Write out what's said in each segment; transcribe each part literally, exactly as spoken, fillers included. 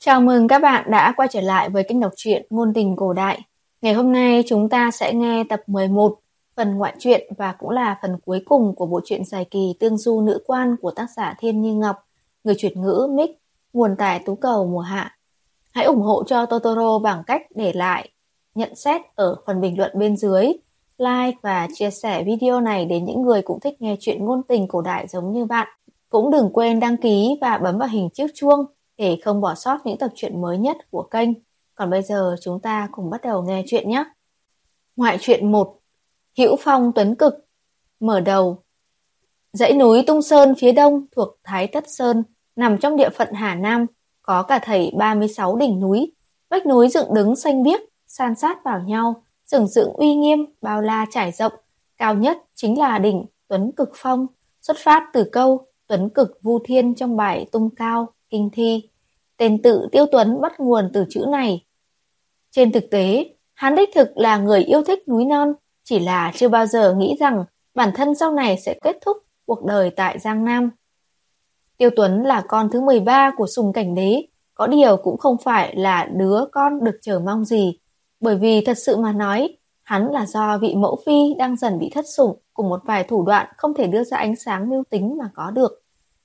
Chào mừng các bạn đã quay trở lại với kênh đọc truyện Ngôn tình cổ đại. Ngày hôm nay chúng ta sẽ nghe tập mười một, phần ngoại truyện và cũng là phần cuối cùng của bộ truyện dài kỳ Tương Du Nữ Quan của tác giả Thiên Như Ngọc, người chuyển ngữ Mic, nguồn tải Tú Cầu mùa hạ. Hãy ủng hộ cho Totoro bằng cách để lại nhận xét ở phần bình luận bên dưới, like và chia sẻ video này đến những người cũng thích nghe truyện ngôn tình cổ đại giống như bạn. Cũng đừng quên đăng ký và bấm vào hình chiếc chuông để không bỏ sót những tập truyện mới nhất của kênh. Còn bây giờ chúng ta cùng bắt đầu nghe chuyện nhé. Ngoại truyện một, Hữu Phong Tuấn Cực. Mở đầu. Dãy núi Tung Sơn phía đông thuộc Thái Tất Sơn, nằm trong địa phận Hà Nam, có cả thảy ba mươi sáu đỉnh núi. Vách núi dựng đứng xanh biếc, san sát vào nhau, sừng sững uy nghiêm, bao la trải rộng. Cao nhất chính là đỉnh Tuấn Cực Phong, xuất phát từ câu Tuấn Cực Vu Thiên trong bài Tung Cao, Kinh Thi. Tên tự Tiêu Tuấn bắt nguồn từ chữ này. Trên thực tế, hắn đích thực là người yêu thích núi non, chỉ là chưa bao giờ nghĩ rằng bản thân sau này sẽ kết thúc cuộc đời tại Giang Nam. Tiêu Tuấn là con thứ mười ba của Sùng Cảnh Đế, có điều cũng không phải là đứa con được chờ mong gì, bởi vì thật sự mà nói, hắn là do vị mẫu phi đang dần bị thất sủng cùng một vài thủ đoạn không thể đưa ra ánh sáng mưu tính mà có được.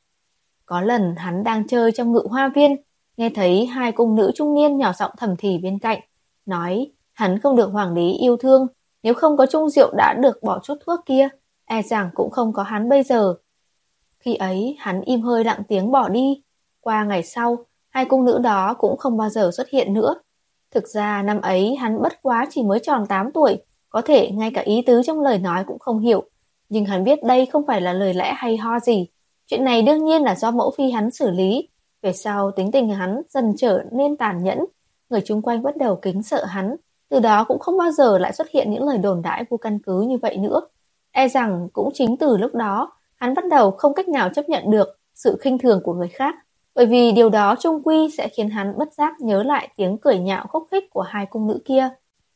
Có lần hắn đang chơi trong ngự hoa viên, nghe thấy hai cung nữ trung niên nhỏ giọng thầm thì bên cạnh, nói hắn không được hoàng đế yêu thương, nếu không có chung rượu đã được bỏ chút thuốc kia, e rằng cũng không có hắn bây giờ. Khi ấy hắn im hơi lặng tiếng bỏ đi. Qua ngày sau, hai cung nữ đó cũng không bao giờ xuất hiện nữa. Thực ra năm ấy hắn bất quá chỉ mới tròn tám tuổi, có thể ngay cả ý tứ trong lời nói cũng không hiểu. Nhưng hắn biết đây không phải là lời lẽ hay ho gì. Chuyện này đương nhiên là do mẫu phi hắn xử lý. Về sau tính tình hắn dần trở nên tàn nhẫn, người chung quanh bắt đầu kính sợ hắn, từ đó cũng không bao giờ lại xuất hiện những lời đồn đãi vô căn cứ như vậy nữa. E rằng cũng chính từ lúc đó, hắn bắt đầu không cách nào chấp nhận được sự khinh thường của người khác, bởi vì điều đó chung quy sẽ khiến hắn bất giác nhớ lại tiếng cười nhạo khúc khích của hai cung nữ kia.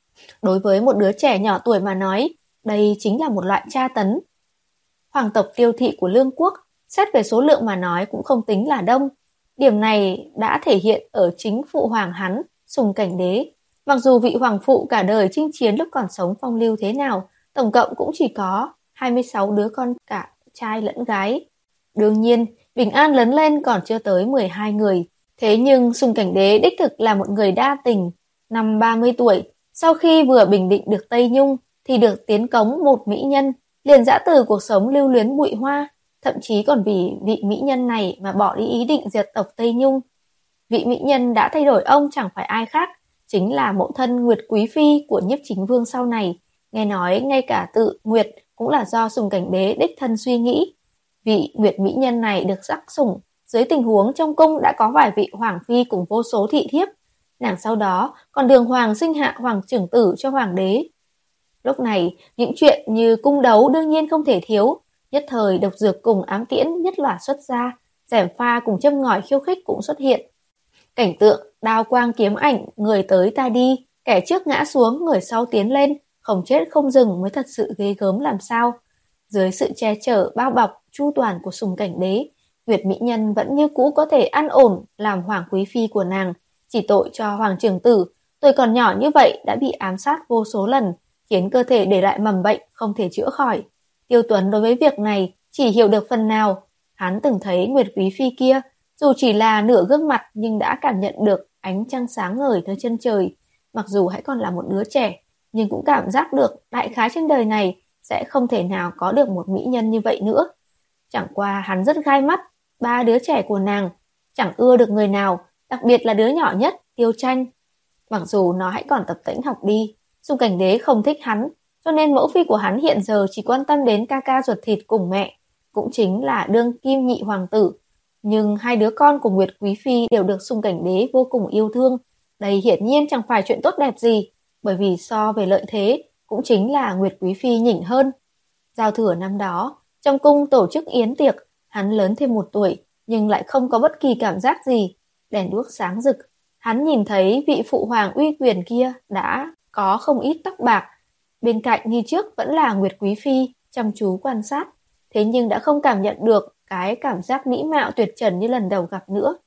Đối với một đứa trẻ nhỏ tuổi mà nói, đây chính là một loại tra tấn. Hoàng tộc Tiêu thị của Lương quốc, xét về số lượng mà nói cũng không tính là đông. Điểm này đã thể hiện ở chính phụ hoàng hắn, Sùng Cảnh Đế. Mặc dù vị hoàng phụ cả đời chinh chiến lúc còn sống phong lưu thế nào, tổng cộng cũng chỉ có hai mươi sáu đứa con cả trai lẫn gái. Đương nhiên, bình an lớn lên còn chưa tới mười hai người. Thế nhưng Sùng Cảnh Đế đích thực là một người đa tình. Năm ba mươi tuổi, sau khi vừa bình định được Tây Nhung, thì được tiến cống một mỹ nhân, liền dã từ cuộc sống lưu luyến bụi hoa, thậm chí còn vì vị mỹ nhân này mà bỏ đi ý định diệt tộc Tây Nhung. Vị mỹ nhân đã thay đổi ông chẳng phải ai khác, chính là mẫu thân Nguyệt Quý Phi của Nhiếp Chính Vương sau này. Nghe nói ngay cả tự Nguyệt cũng là do Sùng Cảnh Đế đích thân suy nghĩ. Vị Nguyệt mỹ nhân này được sắc sủng, dưới tình huống trong cung đã có vài vị hoàng phi cùng vô số thị thiếp. Nàng sau đó còn đường hoàng sinh hạ hoàng trưởng tử cho hoàng đế. Lúc này, những chuyện như cung đấu đương nhiên không thể thiếu. Nhất thời độc dược cùng ám tiễn nhất loạt xuất ra, giẻm pha cùng châm ngòi khiêu khích cũng xuất hiện. Cảnh tượng đao quang kiếm ảnh, người tới ta đi, kẻ trước ngã xuống, người sau tiến lên, không chết không dừng mới thật sự ghê gớm làm sao. Dưới sự che chở bao bọc chu toàn của Sùng Cảnh Đế, Nguyệt mỹ nhân vẫn như cũ có thể an ổn làm hoàng quý phi của nàng. Chỉ tội cho hoàng trưởng tử, tuổi còn nhỏ như vậy đã bị ám sát vô số lần, khiến cơ thể để lại mầm bệnh không thể chữa khỏi. Tiêu Tuấn đối với việc này chỉ hiểu được phần nào. Hắn từng thấy Nguyệt Quý Phi kia, dù chỉ là nửa gương mặt nhưng đã cảm nhận được ánh trăng sáng ngời nơi chân trời. Mặc dù hãy còn là một đứa trẻ, nhưng cũng cảm giác được đại khái trên đời này sẽ không thể nào có được một mỹ nhân như vậy nữa. Chẳng qua hắn rất gai mắt, ba đứa trẻ của nàng chẳng ưa được người nào, đặc biệt là đứa nhỏ nhất, Tiêu Tranh. Mặc dù nó hãy còn tập tễnh học đi, Sùng Cảnh Đế không thích hắn, cho nên mẫu phi của hắn hiện giờ chỉ quan tâm đến ca ca ruột thịt cùng mẹ, cũng chính là đương kim nhị hoàng tử. Nhưng hai đứa con của Nguyệt Quý Phi đều được Sùng Cảnh Đế vô cùng yêu thương. Đây hiển nhiên chẳng phải chuyện tốt đẹp gì, bởi vì so về lợi thế, cũng chính là Nguyệt Quý Phi nhỉnh hơn. Giao thừa năm đó, trong cung tổ chức yến tiệc, hắn lớn thêm một tuổi, nhưng lại không có bất kỳ cảm giác gì. Đèn đuốc sáng rực, hắn nhìn thấy vị phụ hoàng uy quyền kia đã có không ít tóc bạc. Bên cạnh như trước vẫn là Nguyệt Quý Phi, chăm chú quan sát, thế nhưng đã không cảm nhận được cái cảm giác mỹ mạo tuyệt trần như lần đầu gặp nữa.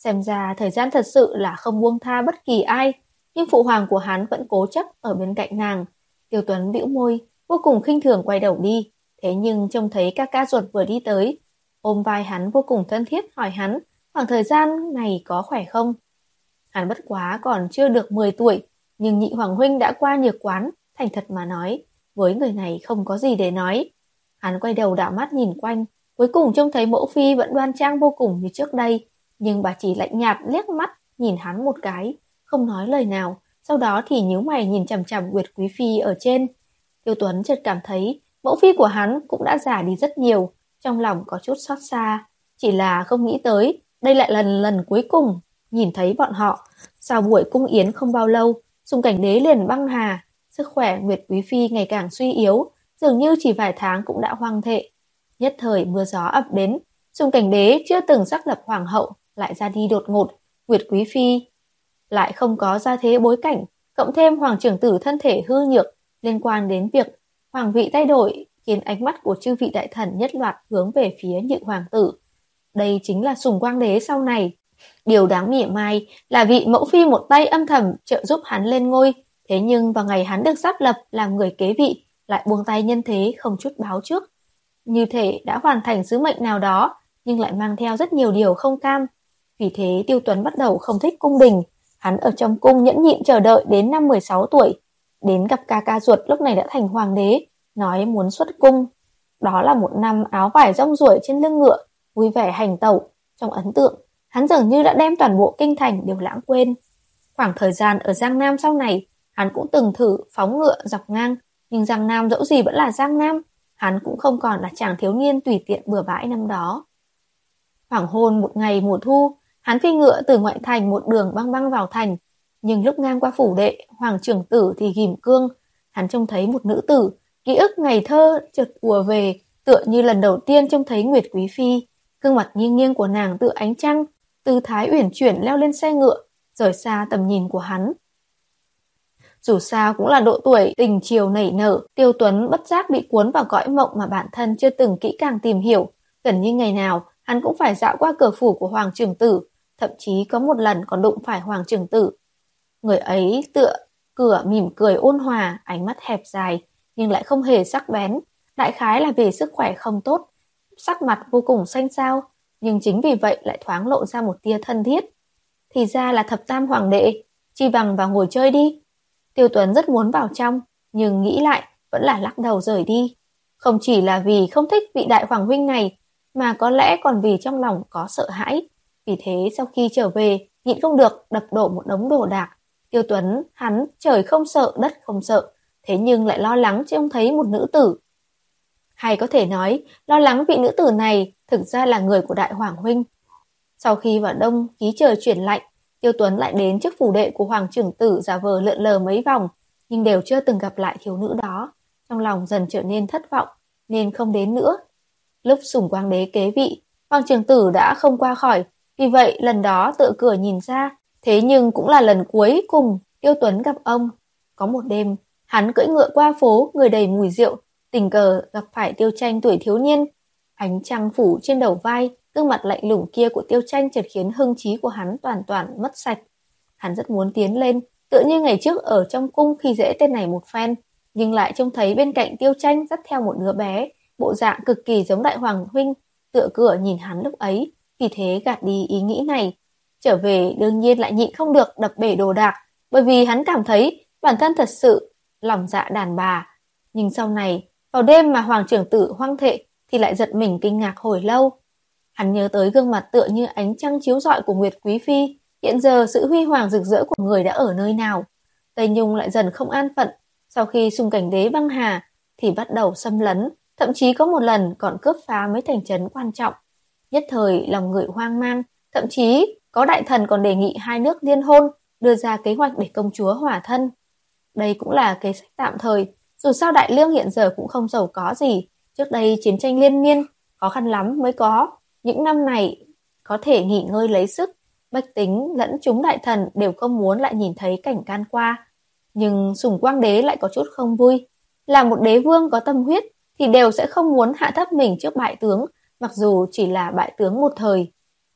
Xem ra thời gian thật sự là không buông tha bất kỳ ai, nhưng phụ hoàng của hắn vẫn cố chấp ở bên cạnh nàng. Tiêu Tuấn bĩu môi, vô cùng khinh thường quay đầu đi, thế nhưng trông thấy ca ca ruột vừa đi tới, ôm vai hắn vô cùng thân thiết hỏi hắn khoảng thời gian này có khỏe không. Hắn bất quá còn chưa được mười tuổi, nhưng nhị hoàng huynh đã qua nhược quán, thành thật mà nói, với người này không có gì để nói. Hắn quay đầu đảo mắt nhìn quanh, cuối cùng trông thấy mẫu phi vẫn đoan trang vô cùng như trước đây, nhưng bà chỉ lạnh nhạt liếc mắt nhìn hắn một cái, không nói lời nào, sau đó thì nhíu mày nhìn chằm chằm Nguyệt quý phi ở trên. Tiêu Tuấn chợt cảm thấy mẫu phi của hắn cũng đã già đi rất nhiều, trong lòng có chút xót xa, chỉ là không nghĩ tới đây lại lần lần cuối cùng nhìn thấy bọn họ. Sau buổi cung yến không bao lâu, Sùng Cảnh Đế liền băng hà, sức khỏe Nguyệt quý phi ngày càng suy yếu, dường như chỉ vài tháng cũng đã hoang thệ. Nhất thời mưa gió ập đến, Sùng Cảnh Đế chưa từng xác lập hoàng hậu lại ra đi đột ngột, Nguyệt quý phi lại không có gia thế bối cảnh, cộng thêm hoàng trưởng tử thân thể hư nhược liên quan đến việc hoàng vị thay đổi, khiến ánh mắt của chư vị đại thần nhất loạt hướng về phía nhị hoàng tử. Đây chính là Sùng Quang Đế sau này. Điều đáng mỉa mai là vị mẫu phi một tay âm thầm trợ giúp hắn lên ngôi, thế nhưng vào ngày hắn được sắp lập làm người kế vị, lại buông tay nhân thế không chút báo trước. Như thể đã hoàn thành sứ mệnh nào đó, nhưng lại mang theo rất nhiều điều không cam. Vì thế Tiêu Tuấn bắt đầu không thích cung đình. Hắn ở trong cung nhẫn nhịn chờ đợi đến năm mười sáu tuổi, đến gặp ca ca ruột lúc này đã thành hoàng đế, nói muốn xuất cung. Đó là một năm áo vải rong ruổi trên lưng ngựa, vui vẻ hành tẩu. Trong ấn tượng, hắn dường như đã đem toàn bộ kinh thành đều lãng quên. Khoảng thời gian ở Giang Nam sau này, hắn cũng từng thử phóng ngựa dọc ngang, nhưng Giang Nam dẫu gì vẫn là Giang Nam, hắn cũng không còn là chàng thiếu niên tùy tiện bừa bãi năm đó. Hoàng hôn một ngày mùa thu, hắn phi ngựa từ ngoại thành một đường băng băng vào thành, nhưng lúc ngang qua phủ đệ, hoàng trưởng tử thì ghim cương, hắn trông thấy một nữ tử, ký ức ngày thơ chợt ùa về, tựa như lần đầu tiên trông thấy Nguyệt quý phi, gương mặt nghiêng nghiêng của nàng tựa ánh trăng, tư thái uyển chuyển leo lên xe ngựa, rời xa tầm nhìn của hắn. Dù sao cũng là độ tuổi tình chiều nảy nở, Tiêu Tuấn bất giác bị cuốn vào cõi mộng mà bản thân chưa từng kỹ càng tìm hiểu, gần như ngày nào hắn cũng phải dạo qua cửa phủ của hoàng trưởng tử, thậm chí có một lần còn đụng phải hoàng trưởng tử. Người ấy tựa cửa mỉm cười ôn hòa, ánh mắt hẹp dài nhưng lại không hề sắc bén, đại khái là vì sức khỏe không tốt, sắc mặt vô cùng xanh xao, nhưng chính vì vậy lại thoáng lộ ra một tia thân thiết. Thì ra là thập tam hoàng đệ, chi bằng vào ngồi chơi đi. Tiêu Tuấn rất muốn vào trong, nhưng nghĩ lại vẫn là lắc đầu rời đi. Không chỉ là vì không thích vị đại hoàng huynh này, mà có lẽ còn vì trong lòng có sợ hãi. Vì thế sau khi trở về, nhịn không được đập đổ một đống đồ đạc. Tiêu Tuấn, hắn trời không sợ, đất không sợ, thế nhưng lại lo lắng trông thấy một nữ tử. Hay có thể nói, lo lắng vị nữ tử này thực ra là người của đại hoàng huynh. Sau khi vào đông, khí trời chuyển lạnh, Tiêu Tuấn lại đến trước phủ đệ của hoàng trưởng tử giả vờ lượn lờ mấy vòng, nhưng đều chưa từng gặp lại thiếu nữ đó. Trong lòng dần trở nên thất vọng, nên không đến nữa. Lúc Sùng Quang Đế kế vị, hoàng trưởng tử đã không qua khỏi, vì vậy lần đó tự cửa nhìn ra, thế nhưng cũng là lần cuối cùng Tiêu Tuấn gặp ông. Có một đêm, hắn cưỡi ngựa qua phố, người đầy mùi rượu, tình cờ gặp phải Tiêu Tranh tuổi thiếu niên. Ánh trăng phủ trên đầu vai, gương mặt lạnh lùng kia của Tiêu Tranh chợt khiến hưng trí của hắn toàn toàn mất sạch. Hắn rất muốn tiến lên, tựa như ngày trước ở trong cung khi dễ tên này một phen, nhưng lại trông thấy bên cạnh Tiêu Tranh dắt theo một đứa bé, bộ dạng cực kỳ giống đại hoàng huynh, tựa cửa nhìn hắn lúc ấy, vì thế gạt đi ý nghĩ này. Trở về đương nhiên lại nhịn không được đập bể đồ đạc, bởi vì hắn cảm thấy bản thân thật sự lòng dạ đàn bà. Nhưng sau này, vào đêm mà hoàng trưởng tử hoang thệ thì lại giật mình kinh ngạc hồi lâu. Hắn nhớ tới gương mặt tựa như ánh trăng chiếu rọi của Nguyệt quý phi, hiện giờ sự huy hoàng rực rỡ của người đã ở nơi nào. Tây Nhung lại dần không an phận, sau khi Sùng Cảnh Đế băng hà thì bắt đầu xâm lấn, thậm chí có một lần còn cướp phá mấy thành trấn quan trọng. Nhất thời lòng người hoang mang, thậm chí có đại thần còn đề nghị hai nước liên hôn, đưa ra kế hoạch để công chúa hòa thân. Đây cũng là kế sách tạm thời, dù sao Đại Lương hiện giờ cũng không giàu có gì, trước đây chiến tranh liên miên, khó khăn lắm mới có. Những năm này có thể nghỉ ngơi lấy sức, bách tính lẫn chúng đại thần đều không muốn lại nhìn thấy cảnh can qua. Nhưng Sùng Quang Đế lại có chút không vui. Là một đế vương có tâm huyết thì đều sẽ không muốn hạ thấp mình trước bại tướng, mặc dù chỉ là bại tướng một thời.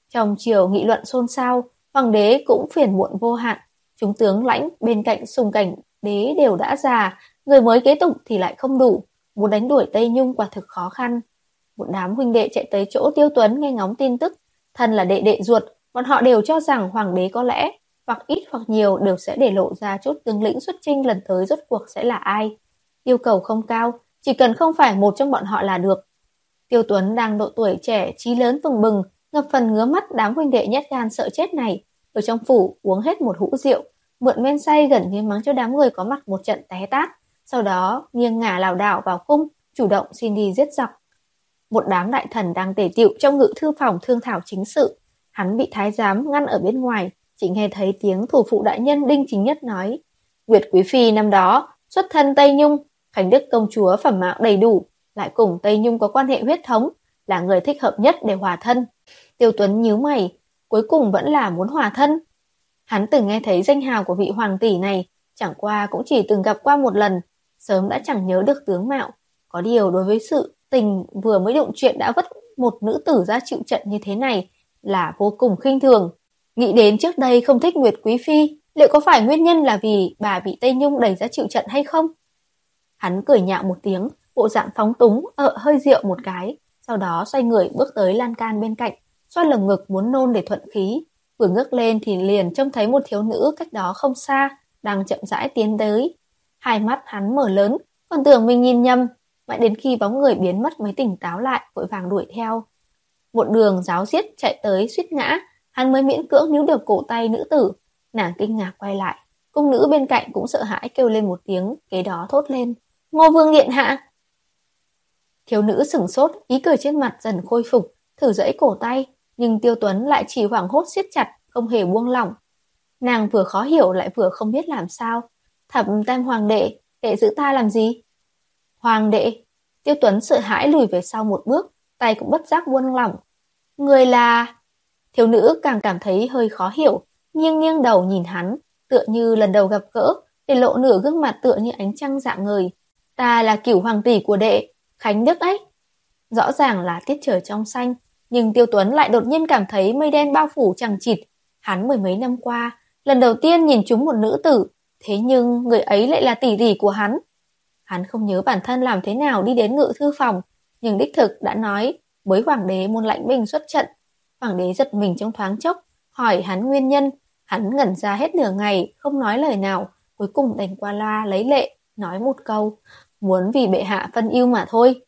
Trong chiều nghị luận xôn xao, hoàng đế cũng phiền muộn vô hạn. Chúng tướng lãnh bên cạnh Sùng Cảnh đế đều đã già, người mới kế tục thì lại không đủ, muốn đánh đuổi Tây Nhung quả thực khó khăn. Một đám huynh đệ chạy tới chỗ Tiêu Tuấn nghe ngóng tin tức, thân là đệ đệ ruột, bọn họ đều cho rằng hoàng đế có lẽ hoặc ít hoặc nhiều đều sẽ để lộ ra chút tướng lĩnh xuất chinh lần tới rốt cuộc sẽ là ai. Yêu cầu không cao, chỉ cần không phải một trong bọn họ là được. Tiêu Tuấn đang độ tuổi trẻ, trí lớn vừng bừng, ngập phần ngứa mắt đám huynh đệ nhát gan sợ chết này, ở trong phủ uống hết một hũ rượu, mượn men say gần như mắng cho đám người có mặt một trận té tát, sau đó nghiêng ngả lảo đảo vào cung, chủ động xin đi giết giặc. Một đám đại thần đang tề tựu trong ngự thư phòng thương thảo chính sự, hắn bị thái giám ngăn ở bên ngoài, chỉ nghe thấy tiếng thủ phụ đại nhân Đinh Chính Nhất nói: Nguyệt quý phi năm đó xuất thân Tây Nhung, Khánh Đức công chúa phẩm mạo đầy đủ, lại cùng Tây Nhung có quan hệ huyết thống, là người thích hợp nhất để hòa thân. Tiêu Tuấn nhíu mày, cuối cùng vẫn là muốn hòa thân. Hắn từng nghe thấy danh hào của vị hoàng tỷ này, chẳng qua cũng chỉ từng gặp qua một lần, sớm đã chẳng nhớ được tướng mạo. Có điều đối với sự tình vừa mới đụng chuyện đã vứt một nữ tử ra chịu trận như thế này là vô cùng khinh thường. Nghĩ đến trước đây không thích Nguyệt quý phi, liệu có phải nguyên nhân là vì bà bị Tây Nhung đẩy ra chịu trận hay không? Hắn cười nhạo một tiếng, bộ dạng phóng túng, ợ hơi rượu một cái, sau đó xoay người bước tới lan can bên cạnh, xoa lồng ngực muốn nôn để thuận khí. Vừa ngước lên thì liền trông thấy một thiếu nữ cách đó không xa, đang chậm rãi tiến tới. Hai mắt hắn mở lớn, còn tưởng mình nhìn nhầm, mãi đến khi bóng người biến mất mới tỉnh táo lại, vội vàng đuổi theo. Một đường ráo riết chạy tới suýt ngã, hắn mới miễn cưỡng níu được cổ tay nữ tử. Nàng kinh ngạc quay lại, cung nữ bên cạnh cũng sợ hãi kêu lên một tiếng, kế đó thốt lên: Ngô vương điện hạ! Thiếu nữ sửng sốt, ý cười trên mặt dần khôi phục, thử giãy cổ tay, nhưng Tiêu Tuấn lại chỉ hoảng hốt siết chặt, không hề buông lỏng. Nàng vừa khó hiểu lại vừa không biết làm sao. Thập tam hoàng đệ, đệ giữ ta làm gì? Hoàng đệ! Tiêu Tuấn sợ hãi lùi về sau một bước, tay cũng bất giác buông lỏng. Người là... Thiếu nữ càng cảm thấy hơi khó hiểu, nghiêng nghiêng đầu nhìn hắn, tựa như lần đầu gặp gỡ, để lộ nửa gương mặt tựa như ánh trăng rạng ngời. Ta là cửu hoàng tỷ của đệ, Khánh Đức ấy. Rõ ràng là tiết trời trong xanh, nhưng Tiêu Tuấn lại đột nhiên cảm thấy mây đen bao phủ chằng chịt. Hắn mười mấy năm qua, lần đầu tiên nhìn trúng một nữ tử, thế nhưng người ấy lại là tỷ tỷ của hắn. Hắn không nhớ bản thân làm thế nào đi đến ngự thư phòng, nhưng đích thực đã nói với hoàng đế muốn lãnh binh xuất trận. Hoàng đế giật mình trong thoáng chốc, hỏi hắn nguyên nhân. Hắn ngẩn ra hết nửa ngày, không nói lời nào, cuối cùng đành qua loa lấy lệ, nói một câu: muốn vì bệ hạ phân ưu mà thôi.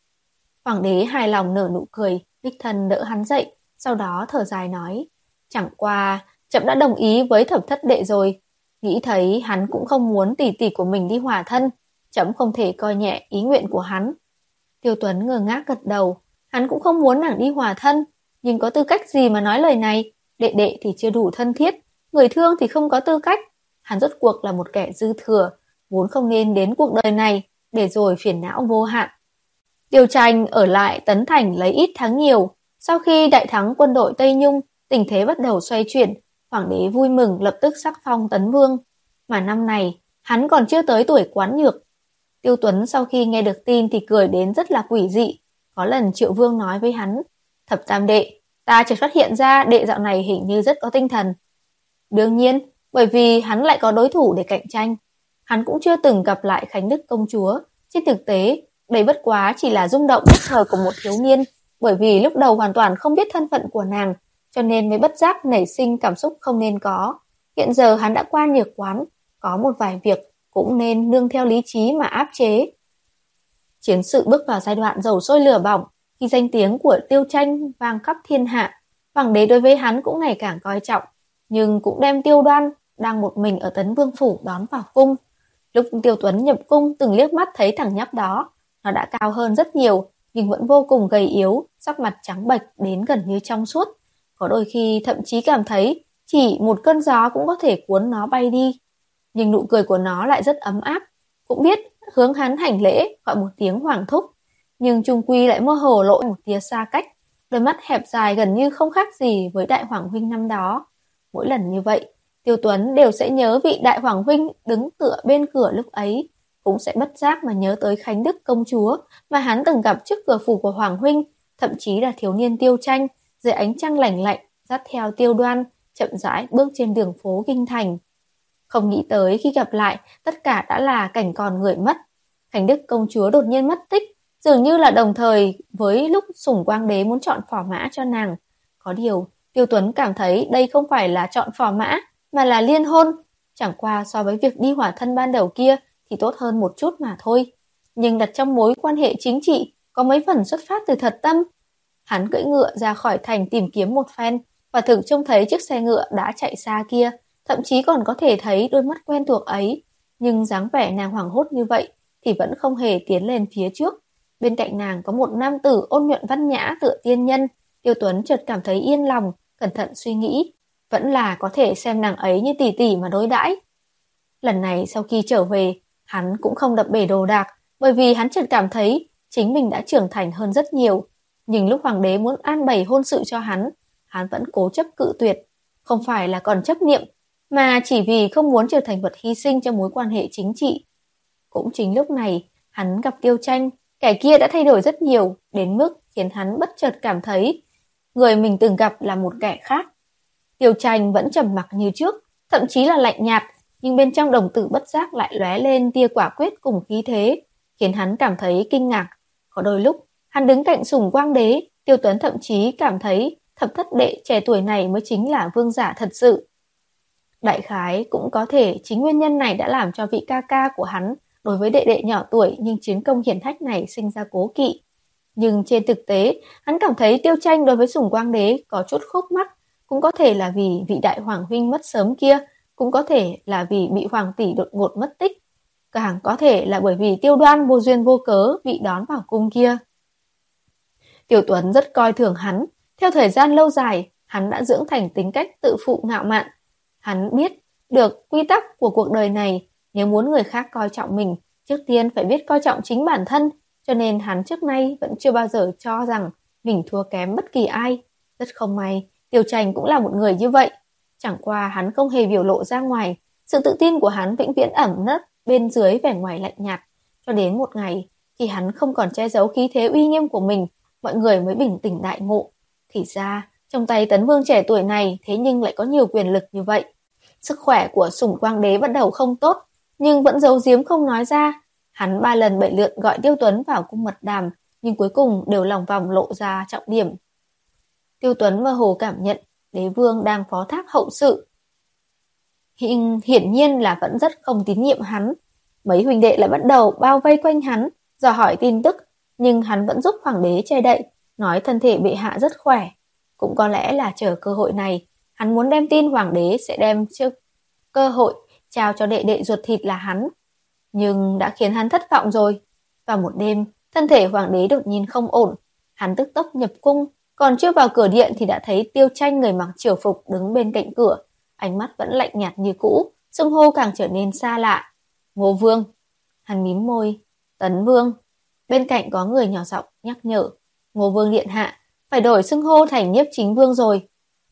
Hoàng đế hài lòng nở nụ cười, đích thân đỡ hắn dậy, sau đó thở dài nói: chẳng qua, trẫm đã đồng ý với thập thất đệ rồi. Nghĩ thấy hắn cũng không muốn tỷ tỷ của mình đi hòa thân, trẫm không thể coi nhẹ ý nguyện của hắn. Tiêu Tuấn ngơ ngác gật đầu, hắn cũng không muốn nàng đi hòa thân, nhưng có tư cách gì mà nói lời này? Đệ đệ thì chưa đủ thân thiết, người thương thì không có tư cách. Hắn rốt cuộc là một kẻ dư thừa, vốn không nên đến cuộc đời này, để rồi phiền não vô hạn. Tiêu Tranh ở lại Tấn Thành lấy ít thắng nhiều. Sau khi đại thắng quân đội Tây Nhung, tình thế bắt đầu xoay chuyển, hoàng đế vui mừng lập tức sắc phong Tấn Vương. Mà năm này, hắn còn chưa tới tuổi quán nhược. Tiêu Tuấn sau khi nghe được tin thì cười đến rất là quỷ dị. Có lần Triệu Vương nói với hắn: Thập tam đệ, ta chợt phát hiện ra đệ dạo này hình như rất có tinh thần. Đương nhiên, bởi vì hắn lại có đối thủ để cạnh tranh. Hắn cũng chưa từng gặp lại Khánh Đức công chúa. Trên thực tế, đây bất quá chỉ là rung động nhất thời của một thiếu niên, bởi vì lúc đầu hoàn toàn không biết thân phận của nàng, cho nên mới bất giác nảy sinh cảm xúc không nên có. Hiện giờ hắn đã qua nhược quán, có một vài việc cũng nên nương theo lý trí mà áp chế. Chiến sự bước vào giai đoạn dầu sôi lửa bỏng, khi danh tiếng của Tiêu Tranh vang khắp thiên hạ, hoàng đế đối với hắn cũng ngày càng coi trọng, nhưng cũng đem Tiêu Đoan đang một mình ở Tấn Vương phủ đón vào cung. Lúc Tiêu Tuấn nhập cung từng liếc mắt thấy thằng nhóc đó, nó đã cao hơn rất nhiều, nhưng vẫn vô cùng gầy yếu, sắc mặt trắng bệch đến gần như trong suốt. Có đôi khi thậm chí cảm thấy chỉ một cơn gió cũng có thể cuốn nó bay đi. Nhưng nụ cười của nó lại rất ấm áp, cũng biết hướng hắn hành lễ, gọi một tiếng hoàng thúc, nhưng chung quy lại mơ hồ lộ một tia xa cách, đôi mắt hẹp dài gần như không khác gì với đại hoàng huynh năm đó. Mỗi lần như vậy, Tiêu Tuấn đều sẽ nhớ vị đại hoàng huynh đứng tựa bên cửa lúc ấy, cũng sẽ bất giác mà nhớ tới Khánh Đức công chúa mà hắn từng gặp trước cửa phủ của hoàng huynh, thậm chí là thiếu niên Tiêu Tranh dưới ánh trăng lạnh lạnh dắt theo Tiêu Đoan, chậm rãi bước trên đường phố kinh thành. Không nghĩ tới khi gặp lại, tất cả đã là cảnh còn người mất. Khánh Đức công chúa đột nhiên mất tích, dường như là đồng thời với lúc Sủng Quang đế muốn chọn phò mã cho nàng. Có điều, Tiêu Tuấn cảm thấy đây không phải là chọn phò mã, mà là liên hôn. Chẳng qua so với việc đi hỏa thân ban đầu kia thì tốt hơn một chút mà thôi. Nhưng đặt trong mối quan hệ chính trị, có mấy phần xuất phát từ thật tâm. Hắn cưỡi ngựa ra khỏi thành tìm kiếm một phen, và thực trông thấy chiếc xe ngựa đã chạy xa kia, thậm chí còn có thể thấy đôi mắt quen thuộc ấy. Nhưng dáng vẻ nàng hoảng hốt như vậy thì vẫn không hề tiến lên phía trước. Bên cạnh nàng có một nam tử ôn nhuận văn nhã tựa tiên nhân. Tiêu Tuấn chợt cảm thấy yên lòng, cẩn thận suy nghĩ, vẫn là có thể xem nàng ấy như tỷ tỷ mà đối đãi. Lần này sau khi trở về, hắn cũng không đập bể đồ đạc, bởi vì hắn chợt cảm thấy chính mình đã trưởng thành hơn rất nhiều. Nhưng lúc hoàng đế muốn an bày hôn sự cho hắn, hắn vẫn cố chấp cự tuyệt. Không phải là còn chấp niệm, mà chỉ vì không muốn trở thành vật hy sinh cho mối quan hệ chính trị. Cũng chính lúc này, hắn gặp Tiêu Tranh, kẻ kia đã thay đổi rất nhiều, đến mức khiến hắn bất chợt cảm thấy người mình từng gặp là một kẻ khác. Tiêu Tranh vẫn trầm mặc như trước, thậm chí là lạnh nhạt, nhưng bên trong đồng tử bất giác lại lóe lên tia quả quyết cùng khí thế, khiến hắn cảm thấy kinh ngạc. Có đôi lúc, hắn đứng cạnh Sủng Quang đế, Tiêu Tuấn thậm chí cảm thấy thập thất đệ trẻ tuổi này mới chính là vương giả thật sự. Đại khái cũng có thể chính nguyên nhân này đã làm cho vị ca ca của hắn đối với đệ đệ nhỏ tuổi nhưng chiến công hiển hách này sinh ra cố kỵ. Nhưng trên thực tế, hắn cảm thấy Tiêu Tranh đối với Sủng Quang đế có chút khúc mắc, cũng có thể là vì vị đại hoàng huynh mất sớm kia, cũng có thể là vì bị hoàng tỷ đột ngột mất tích, càng có thể là bởi vì Tiêu Đoan vô duyên vô cớ bị đón vào cung kia. Tiêu Tuấn rất coi thường hắn, theo thời gian lâu dài, hắn đã dưỡng thành tính cách tự phụ ngạo mạn. Hắn biết được quy tắc của cuộc đời này, nếu muốn người khác coi trọng mình, trước tiên phải biết coi trọng chính bản thân, cho nên hắn trước nay vẫn chưa bao giờ cho rằng mình thua kém bất kỳ ai. Rất không may, Tiêu Tranh cũng là một người như vậy. Chẳng qua hắn không hề biểu lộ ra ngoài, sự tự tin của hắn vĩnh viễn ẩn nấp bên dưới vẻ ngoài lạnh nhạt, cho đến một ngày, khi hắn không còn che giấu khí thế uy nghiêm của mình, mọi người mới bình tĩnh đại ngộ. Thì ra, trong tay Tấn Vương trẻ tuổi này thế nhưng lại có nhiều quyền lực như vậy. Sức khỏe của Sủng Quang đế bắt đầu không tốt, nhưng vẫn giấu giếm không nói ra. Hắn ba lần bảy lượt gọi Tiêu Tuấn vào cung mật đàm, nhưng cuối cùng đều lòng vòng lộ ra trọng điểm. Tiêu Tuấn mơ hồ cảm nhận đế vương đang phó thác hậu sự. Hiển, hiển nhiên là vẫn rất không tín nhiệm hắn. Mấy huynh đệ lại bắt đầu bao vây quanh hắn, dò hỏi tin tức, nhưng hắn vẫn giúp hoàng đế che đậy, nói thân thể bệ hạ rất khỏe. Cũng có lẽ là chờ cơ hội này, hắn muốn đem tin hoàng đế sẽ đem trước cơ hội trao cho đệ đệ ruột thịt là hắn. Nhưng đã khiến hắn thất vọng rồi. Vào một đêm, thân thể hoàng đế đột nhiên không ổn. Hắn tức tốc nhập cung, còn chưa vào cửa điện thì đã thấy Tiêu Tranh người mặc triều phục đứng bên cạnh cửa. Ánh mắt vẫn lạnh nhạt như cũ, xưng hô càng trở nên xa lạ. Ngô Vương. Hắn mím môi. Tấn Vương. Bên cạnh có người nhỏ giọng nhắc nhở. Ngô Vương điện hạ, phải đổi xưng hô thành Nhiếp Chính Vương rồi.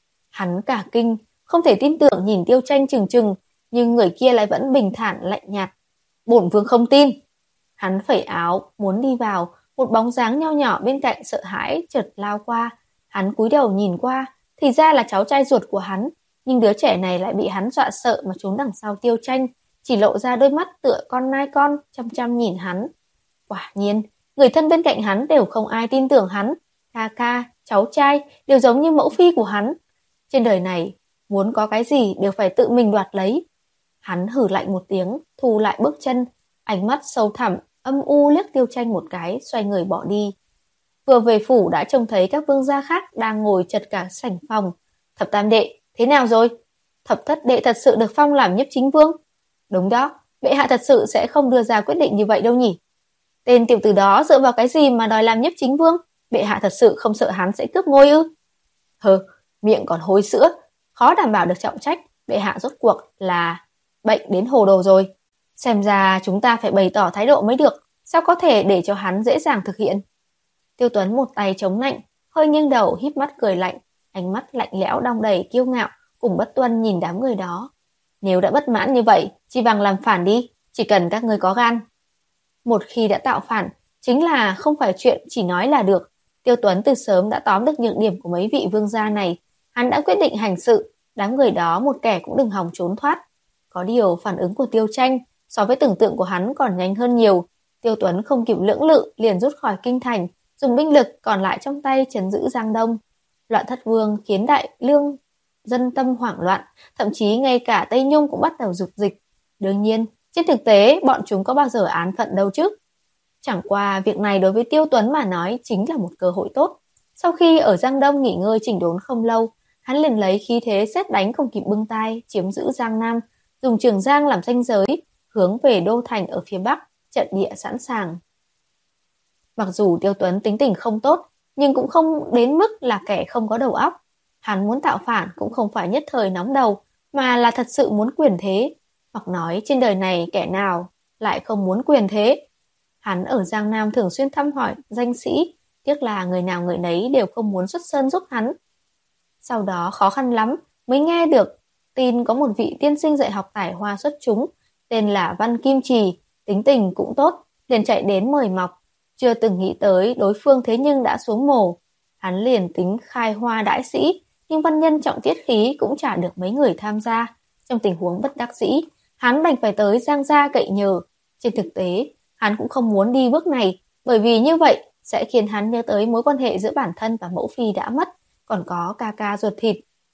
Hắn cả kinh, không thể tin tưởng nhìn Tiêu Tranh chừng chừng, nhưng người kia lại vẫn bình thản lạnh nhạt. Bổn vương không tin. Hắn phẩy áo, muốn đi vào, một bóng dáng nho nhỏ bên cạnh sợ hãi chợt lao qua. Hắn cúi đầu nhìn qua, thì ra là cháu trai ruột của hắn, nhưng đứa trẻ này lại bị hắn dọa sợ mà trốn đằng sau Tiêu Tranh, chỉ lộ ra đôi mắt tựa con nai con, chăm chăm nhìn hắn. Quả nhiên, người thân bên cạnh hắn đều không ai tin tưởng hắn. Ca ca, cháu trai đều giống như mẫu phi của hắn. Trên đời này, muốn có cái gì đều phải tự mình đoạt lấy. Hắn hử lạnh một tiếng, thu lại bước chân, ánh mắt sâu thẳm, âm u liếc Tiêu Tranh một cái, xoay người bỏ đi. Vừa về phủ đã trông thấy các vương gia khác đang ngồi chật cả sảnh phòng. Thập tam đệ, thế nào rồi? Thập thất đệ thật sự được phong làm Nhiếp Chính Vương? Đúng đó, bệ hạ thật sự sẽ không đưa ra quyết định như vậy đâu nhỉ? Tên tiểu tử đó dựa vào cái gì mà đòi làm Nhiếp Chính Vương? Bệ hạ thật sự không sợ hắn sẽ cướp ngôi ư? Hừ, miệng còn hôi sữa, khó đảm bảo được trọng trách. Bệ hạ rốt cuộc là bệnh đến hồ đồ rồi. Xem ra chúng ta phải bày tỏ thái độ mới được, sao có thể để cho hắn dễ dàng thực hiện. Tiêu Tuấn một tay chống nạnh, hơi nghiêng đầu híp mắt cười lạnh, ánh mắt lạnh lẽo đong đầy kiêu ngạo cùng bất tuân nhìn đám người đó. Nếu đã bất mãn như vậy, chỉ bằng làm phản đi, chỉ cần các ngươi có gan. Một khi đã tạo phản, chính là không phải chuyện chỉ nói là được. Tiêu Tuấn từ sớm đã tóm được nhược điểm của mấy vị vương gia này. hắn đã quyết định hành sự, đám người đó một kẻ cũng đừng hòng trốn thoát. Có điều phản ứng của Tiêu Tranh so với tưởng tượng của hắn còn nhanh hơn nhiều. Tiêu Tuấn không kịp lưỡng lự liền rút khỏi kinh thành, dùng binh lực còn lại trong tay trấn giữ Giang Đông. Loạn Thất Vương khiến đại lương dân tâm hoảng loạn, thậm chí ngay cả Tây Nhung cũng bắt đầu dục dịch. Đương nhiên, trên thực tế bọn chúng có bao giờ án phận đâu chứ. Chẳng qua việc này đối với Tiêu Tuấn mà nói chính là một cơ hội tốt. Sau khi ở Giang Đông nghỉ ngơi chỉnh đốn không lâu, hắn liền lấy khí thế sét đánh không kịp bưng tay chiếm giữ Giang Nam, dùng Trường Giang làm ranh giới, hướng về đô thành ở phía bắc, trận địa sẵn sàng. Mặc dù Tiêu Tuấn tính tình không tốt, nhưng cũng không đến mức là kẻ không có đầu óc. Hắn muốn tạo phản cũng không phải nhất thời nóng đầu, mà là thật sự muốn quyền thế. Hoặc nói trên đời này kẻ nào lại không muốn quyền thế. Hắn ở Giang Nam thường xuyên thăm hỏi danh sĩ, tiếc là người nào người nấy đều không muốn xuất sơn giúp hắn. Sau đó khó khăn lắm mới nghe được tin có một vị tiên sinh dạy học tài hoa xuất chúng, tên là Văn Kim Trì, tính tình cũng tốt, liền chạy đến mời mọc. Chưa từng nghĩ tới đối phương thế nhưng đã xuống mồ. Hắn liền tính khai hoa đãi sĩ, nhưng văn nhân trọng tiết khí cũng chả được mấy người tham gia. Trong tình huống bất đắc dĩ, hắn đành phải tới Giang gia cậy nhờ. Trên thực tế, hắn cũng không muốn đi bước này, bởi vì như vậy sẽ khiến hắn nhớ tới mối quan hệ giữa bản thân và mẫu phi đã mất, còn có ca ca ruột thịt.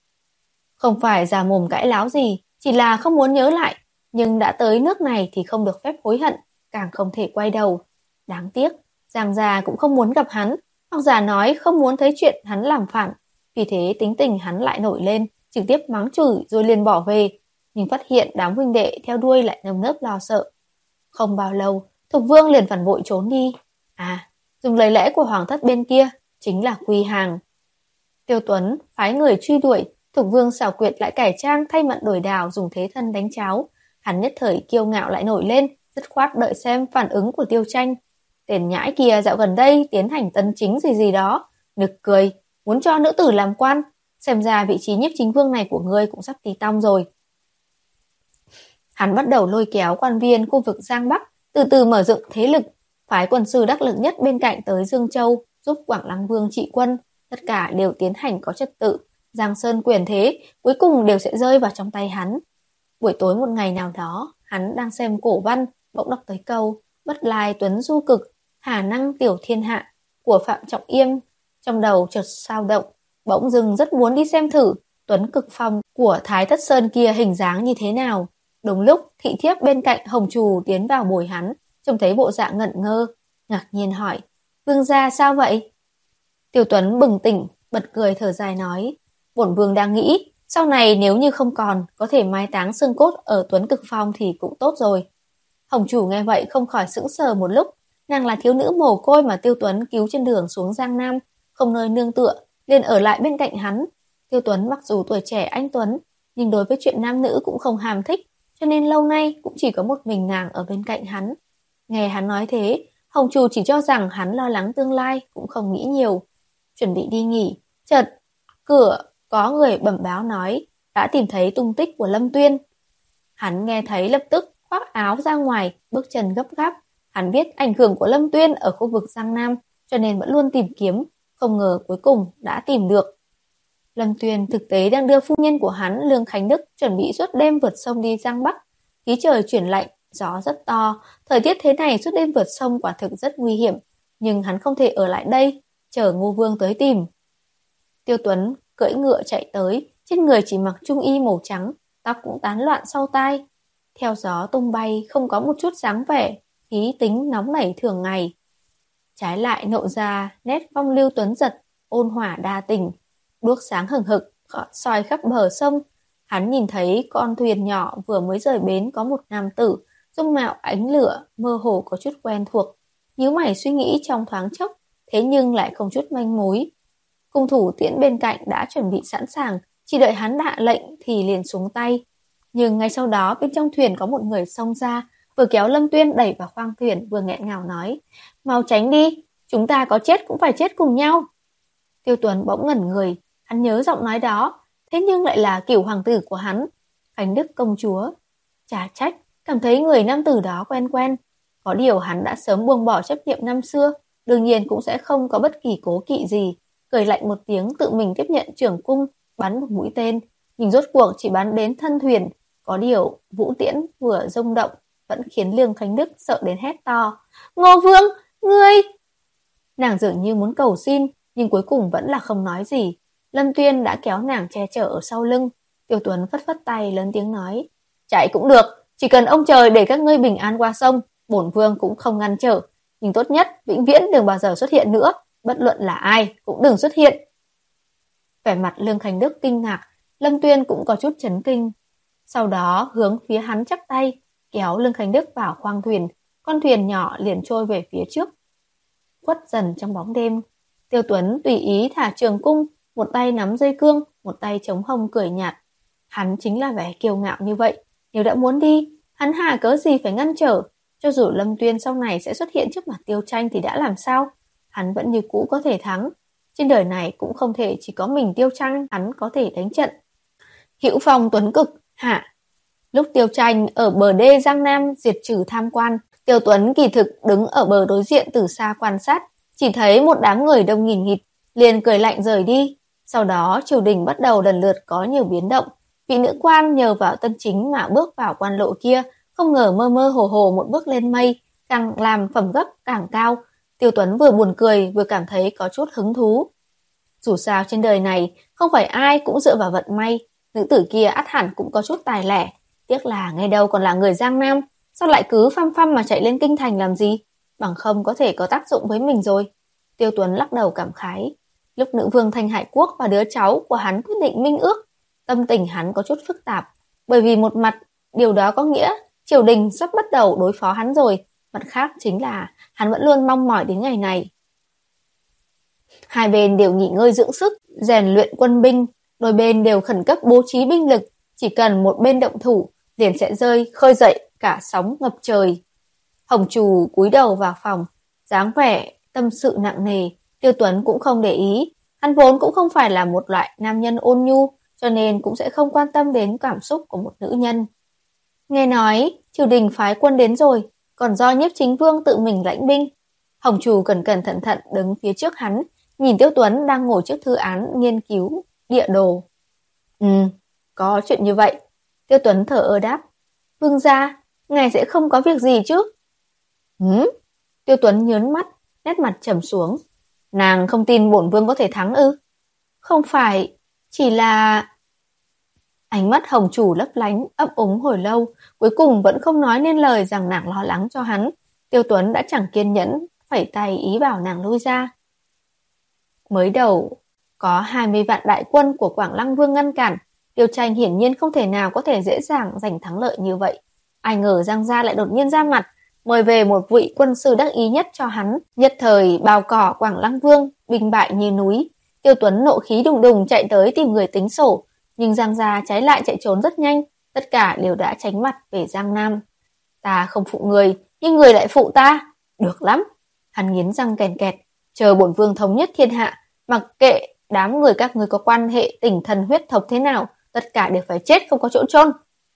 Không phải già mồm cãi láo gì, chỉ là không muốn nhớ lại, nhưng đã tới nước này thì không được phép hối hận, càng không thể quay đầu. Đáng tiếc, Giang gia cũng không muốn gặp hắn, hoặc giả nói không muốn thấy chuyện hắn làm phản. Vì thế tính tình hắn lại nổi lên, trực tiếp mắng chửi rồi liền bỏ về, nhưng phát hiện đám huynh đệ theo đuôi lại nơm nớp lo sợ. Không bao lâu, Thục Vương liền phản vội trốn đi. À, dùng lời lẽ của hoàng thất bên kia, chính là quy hàng. Tiêu Tuấn phái người truy đuổi, Thục Vương xảo quyệt lại cải trang thay mận đổi đảo dùng thế thân đánh cháo. Hắn nhất thời kiêu ngạo lại nổi lên, dứt khoát đợi xem phản ứng của Tiêu Tranh. Tên nhãi kia dạo gần đây tiến hành tân chính gì gì đó, nực cười, muốn cho nữ tử làm quan, xem ra vị trí nhiếp chính vương này của ngươi cũng sắp tí tong rồi. Hắn bắt đầu lôi kéo quan viên khu vực Giang Bắc, từ từ mở rộng thế lực, phái quân sư đắc lực nhất bên cạnh tới Dương Châu, giúp Quảng Lăng Vương trị quân, tất cả đều tiến hành có trật tự, Giang Sơn quyền thế, cuối cùng đều sẽ rơi vào trong tay hắn. Buổi tối một ngày nào đó, hắn đang xem cổ văn, bỗng đọc tới câu bất lai tuấn du cực, hà năng tiểu thiên hạ của Phạm Trọng Yêm, trong đầu chợt sao động, bỗng dưng rất muốn đi xem thử tuấn cực phong của Thái Thất Sơn kia hình dáng như thế nào. Đúng lúc thị thiếp bên cạnh Hồng Trù tiến vào bồi hắn, trông thấy bộ dạng ngẩn ngơ, ngạc nhiên hỏi: "Vương gia sao vậy?" Tiêu Tuấn bừng tỉnh, bật cười thở dài nói: "Bổn vương đang nghĩ, sau này nếu như không còn, có thể mai táng xương cốt ở Tuấn Cực Phong thì cũng tốt rồi." Hồng Chủ nghe vậy không khỏi sững sờ một lúc, nàng là thiếu nữ mồ côi mà Tiêu Tuấn cứu trên đường xuống Giang Nam, không nơi nương tựa, liền ở lại bên cạnh hắn. Tiêu Tuấn mặc dù tuổi trẻ anh tuấn, nhưng đối với chuyện nam nữ cũng không hàm thích, cho nên lâu nay cũng chỉ có một mình nàng ở bên cạnh hắn. Nghe hắn nói thế, Hồng Trù chỉ cho rằng hắn lo lắng tương lai, cũng không nghĩ nhiều. Chuẩn bị đi nghỉ, chợt cửa có người bẩm báo nói đã tìm thấy tung tích của Lâm Tuyên. Hắn nghe thấy lập tức khoác áo ra ngoài, bước chân gấp gáp. Hắn biết ảnh hưởng của Lâm Tuyên ở khu vực Giang Nam, cho nên vẫn luôn tìm kiếm, không ngờ cuối cùng đã tìm được. Lâm Tuyên thực tế đang đưa phu nhân của hắn Lương Khánh Đức chuẩn bị suốt đêm vượt sông đi Giang Bắc. Khí trời chuyển lạnh, gió rất to, thời tiết thế này suốt đêm vượt sông quả thực rất nguy hiểm, nhưng hắn không thể ở lại đây, chờ Ngô Vương tới tìm. Tiêu Tuấn cưỡi ngựa chạy tới, trên người chỉ mặc trung y màu trắng, tóc cũng tán loạn sau tai, theo gió tung bay, không có một chút dáng vẻ khí tính nóng nảy thường ngày. Trái lại lộ ra nét phong lưu tuấn giật, ôn hòa đa tình. Đuốc sáng hừng hực soi khắp bờ sông. Hắn nhìn thấy con thuyền nhỏ vừa mới rời bến có một nam tử, dung mạo ánh lửa, mơ hồ có chút quen thuộc. Nhíu mày suy nghĩ trong thoáng chốc, thế nhưng lại không chút manh mối. Cung thủ tiễn bên cạnh đã chuẩn bị sẵn sàng, chỉ đợi hắn hạ lệnh thì liền xuống tay. Nhưng ngay sau đó bên trong thuyền có một người xông ra, vừa kéo Lâm Tuyên đẩy vào khoang thuyền, vừa nghẹn ngào nói: "Mau tránh đi, chúng ta có chết cũng phải chết cùng nhau." Tiêu Tuấn bỗng ngẩn người, hắn nhớ giọng nói đó, thế nhưng lại là Cửu hoàng tử của hắn, Khánh Đức công chúa. Chả trách, cảm thấy người nam tử đó quen quen. Có điều hắn đã sớm buông bỏ chấp niệm năm xưa, đương nhiên cũng sẽ không có bất kỳ cố kỵ gì, cười lạnh một tiếng tự mình tiếp nhận trưởng cung, bắn một mũi tên, nhưng rốt cuộc chỉ bắn đến thân thuyền. Có điều vũ tiễn vừa rung động vẫn khiến Lương Khánh Đức sợ đến hét to: Ngô Vương, ngươi! Nàng dường như muốn cầu xin, nhưng cuối cùng vẫn là không nói gì. Lâm Tuyên đã kéo nàng che chở ở sau lưng. Tiêu Tuấn phất phất tay lớn tiếng nói: Chạy cũng được, chỉ cần ông trời để các ngươi bình an qua sông, bổn vương cũng không ngăn trở. Nhưng tốt nhất vĩnh viễn đừng bao giờ xuất hiện nữa, bất luận là ai cũng đừng xuất hiện. Vẻ mặt Lương Khánh Đức kinh ngạc, Lâm Tuyên cũng có chút chấn kinh. Sau đó hướng phía hắn chắp tay, kéo Lương Khánh Đức vào khoang thuyền. Con thuyền nhỏ liền trôi về phía trước, khuất dần trong bóng đêm. Tiêu Tuấn tùy ý thả trường cung, một tay nắm dây cương, một tay chống hông cười nhạt. Hắn chính là vẻ kiêu ngạo như vậy. Nếu đã muốn đi, hắn hà cớ gì phải ngăn trở. Cho dù Lâm Tuyên sau này sẽ xuất hiện trước mặt Tiêu Tranh thì đã làm sao? Hắn vẫn như cũ có thể thắng. Trên đời này cũng không thể chỉ có mình Tiêu Tranh hắn có thể đánh trận. Hữu Phong Tuấn Cực, hả? Lúc Tiêu Tranh ở bờ đê Giang Nam diệt trừ tham quan, Tiêu Tuấn kỳ thực đứng ở bờ đối diện từ xa quan sát, chỉ thấy một đám người đông nghìn nghịt, liền cười lạnh rời đi. Sau đó triều đình bắt đầu lần lượt có nhiều biến động. Vị nữ quan nhờ vào tân chính mà bước vào quan lộ kia, không ngờ mơ mơ hồ hồ một bước lên mây, càng làm phẩm gấp càng cao. Tiêu Tuấn vừa buồn cười vừa cảm thấy có chút hứng thú. Dù sao trên đời này không phải ai cũng dựa vào vận may, nữ tử kia ắt hẳn cũng có chút tài lẻ. Tiếc là ngay đâu còn là người Giang Nam, sao lại cứ phăm phăm mà chạy lên kinh thành làm gì? Bằng không có thể có tác dụng với mình rồi. Tiêu Tuấn lắc đầu cảm khái. Lúc nữ vương Thanh Hải Quốc và đứa cháu của hắn quyết định minh ước, tâm tình hắn có chút phức tạp. Bởi vì một mặt, điều đó có nghĩa triều đình sắp bắt đầu đối phó hắn rồi. Mặt khác chính là hắn vẫn luôn mong mỏi đến ngày này. Hai bên đều nghỉ ngơi dưỡng sức, rèn luyện quân binh. Đôi bên đều khẩn cấp bố trí binh lực. Chỉ cần một bên động thủ, liền sẽ rơi khơi dậy cả sóng ngập trời. Hồng Trù cúi đầu vào phòng, dáng vẻ tâm sự nặng nề. Tiêu Tuấn cũng không để ý. Hắn vốn cũng không phải là một loại nam nhân ôn nhu, cho nên cũng sẽ không quan tâm đến cảm xúc của một nữ nhân. Nghe nói triều đình phái quân đến rồi, còn do Nhiếp Chính Vương tự mình lãnh binh. Hồng Trù cẩn cẩn thận thận đứng phía trước hắn, nhìn Tiêu Tuấn đang ngồi trước thư án nghiên cứu địa đồ. Ừ, có chuyện như vậy. Tiêu Tuấn thở ơ đáp. Vương gia, ngài sẽ không có việc gì chứ? Hứ? Tiêu Tuấn nhớn mắt, nét mặt trầm xuống. Nàng không tin bổn vương có thể thắng ư? Không phải, chỉ là... Ánh mắt Hồng Chủ lấp lánh, ấp úng hồi lâu, cuối cùng vẫn không nói nên lời rằng nàng lo lắng cho hắn. Tiêu Tuấn đã chẳng kiên nhẫn, phẩy tay ý bảo nàng lui ra. Mới đầu, có hai mươi vạn đại quân của Quảng Lăng Vương ngăn cản, Tiêu Tranh hiển nhiên không thể nào có thể dễ dàng giành thắng lợi như vậy. Ai ngờ Giang Gia lại đột nhiên ra mặt, mời về một vị quân sư đắc ý nhất cho hắn, nhất thời bào cỏ Quảng Lăng Vương, binh bại như núi. Tiêu Tuấn nộ khí đùng đùng chạy tới tìm người tính sổ, nhưng Giang Gia trái lại chạy trốn rất nhanh, tất cả đều đã tránh mặt về Giang Nam. Ta không phụ người, nhưng người lại phụ ta. Được lắm. Hắn nghiến răng kèn kẹt, chờ bổn vương thống nhất thiên hạ, mặc kệ đám người các ngươi có quan hệ tình thần huyết thống thế nào, tất cả đều phải chết không có chỗ chôn.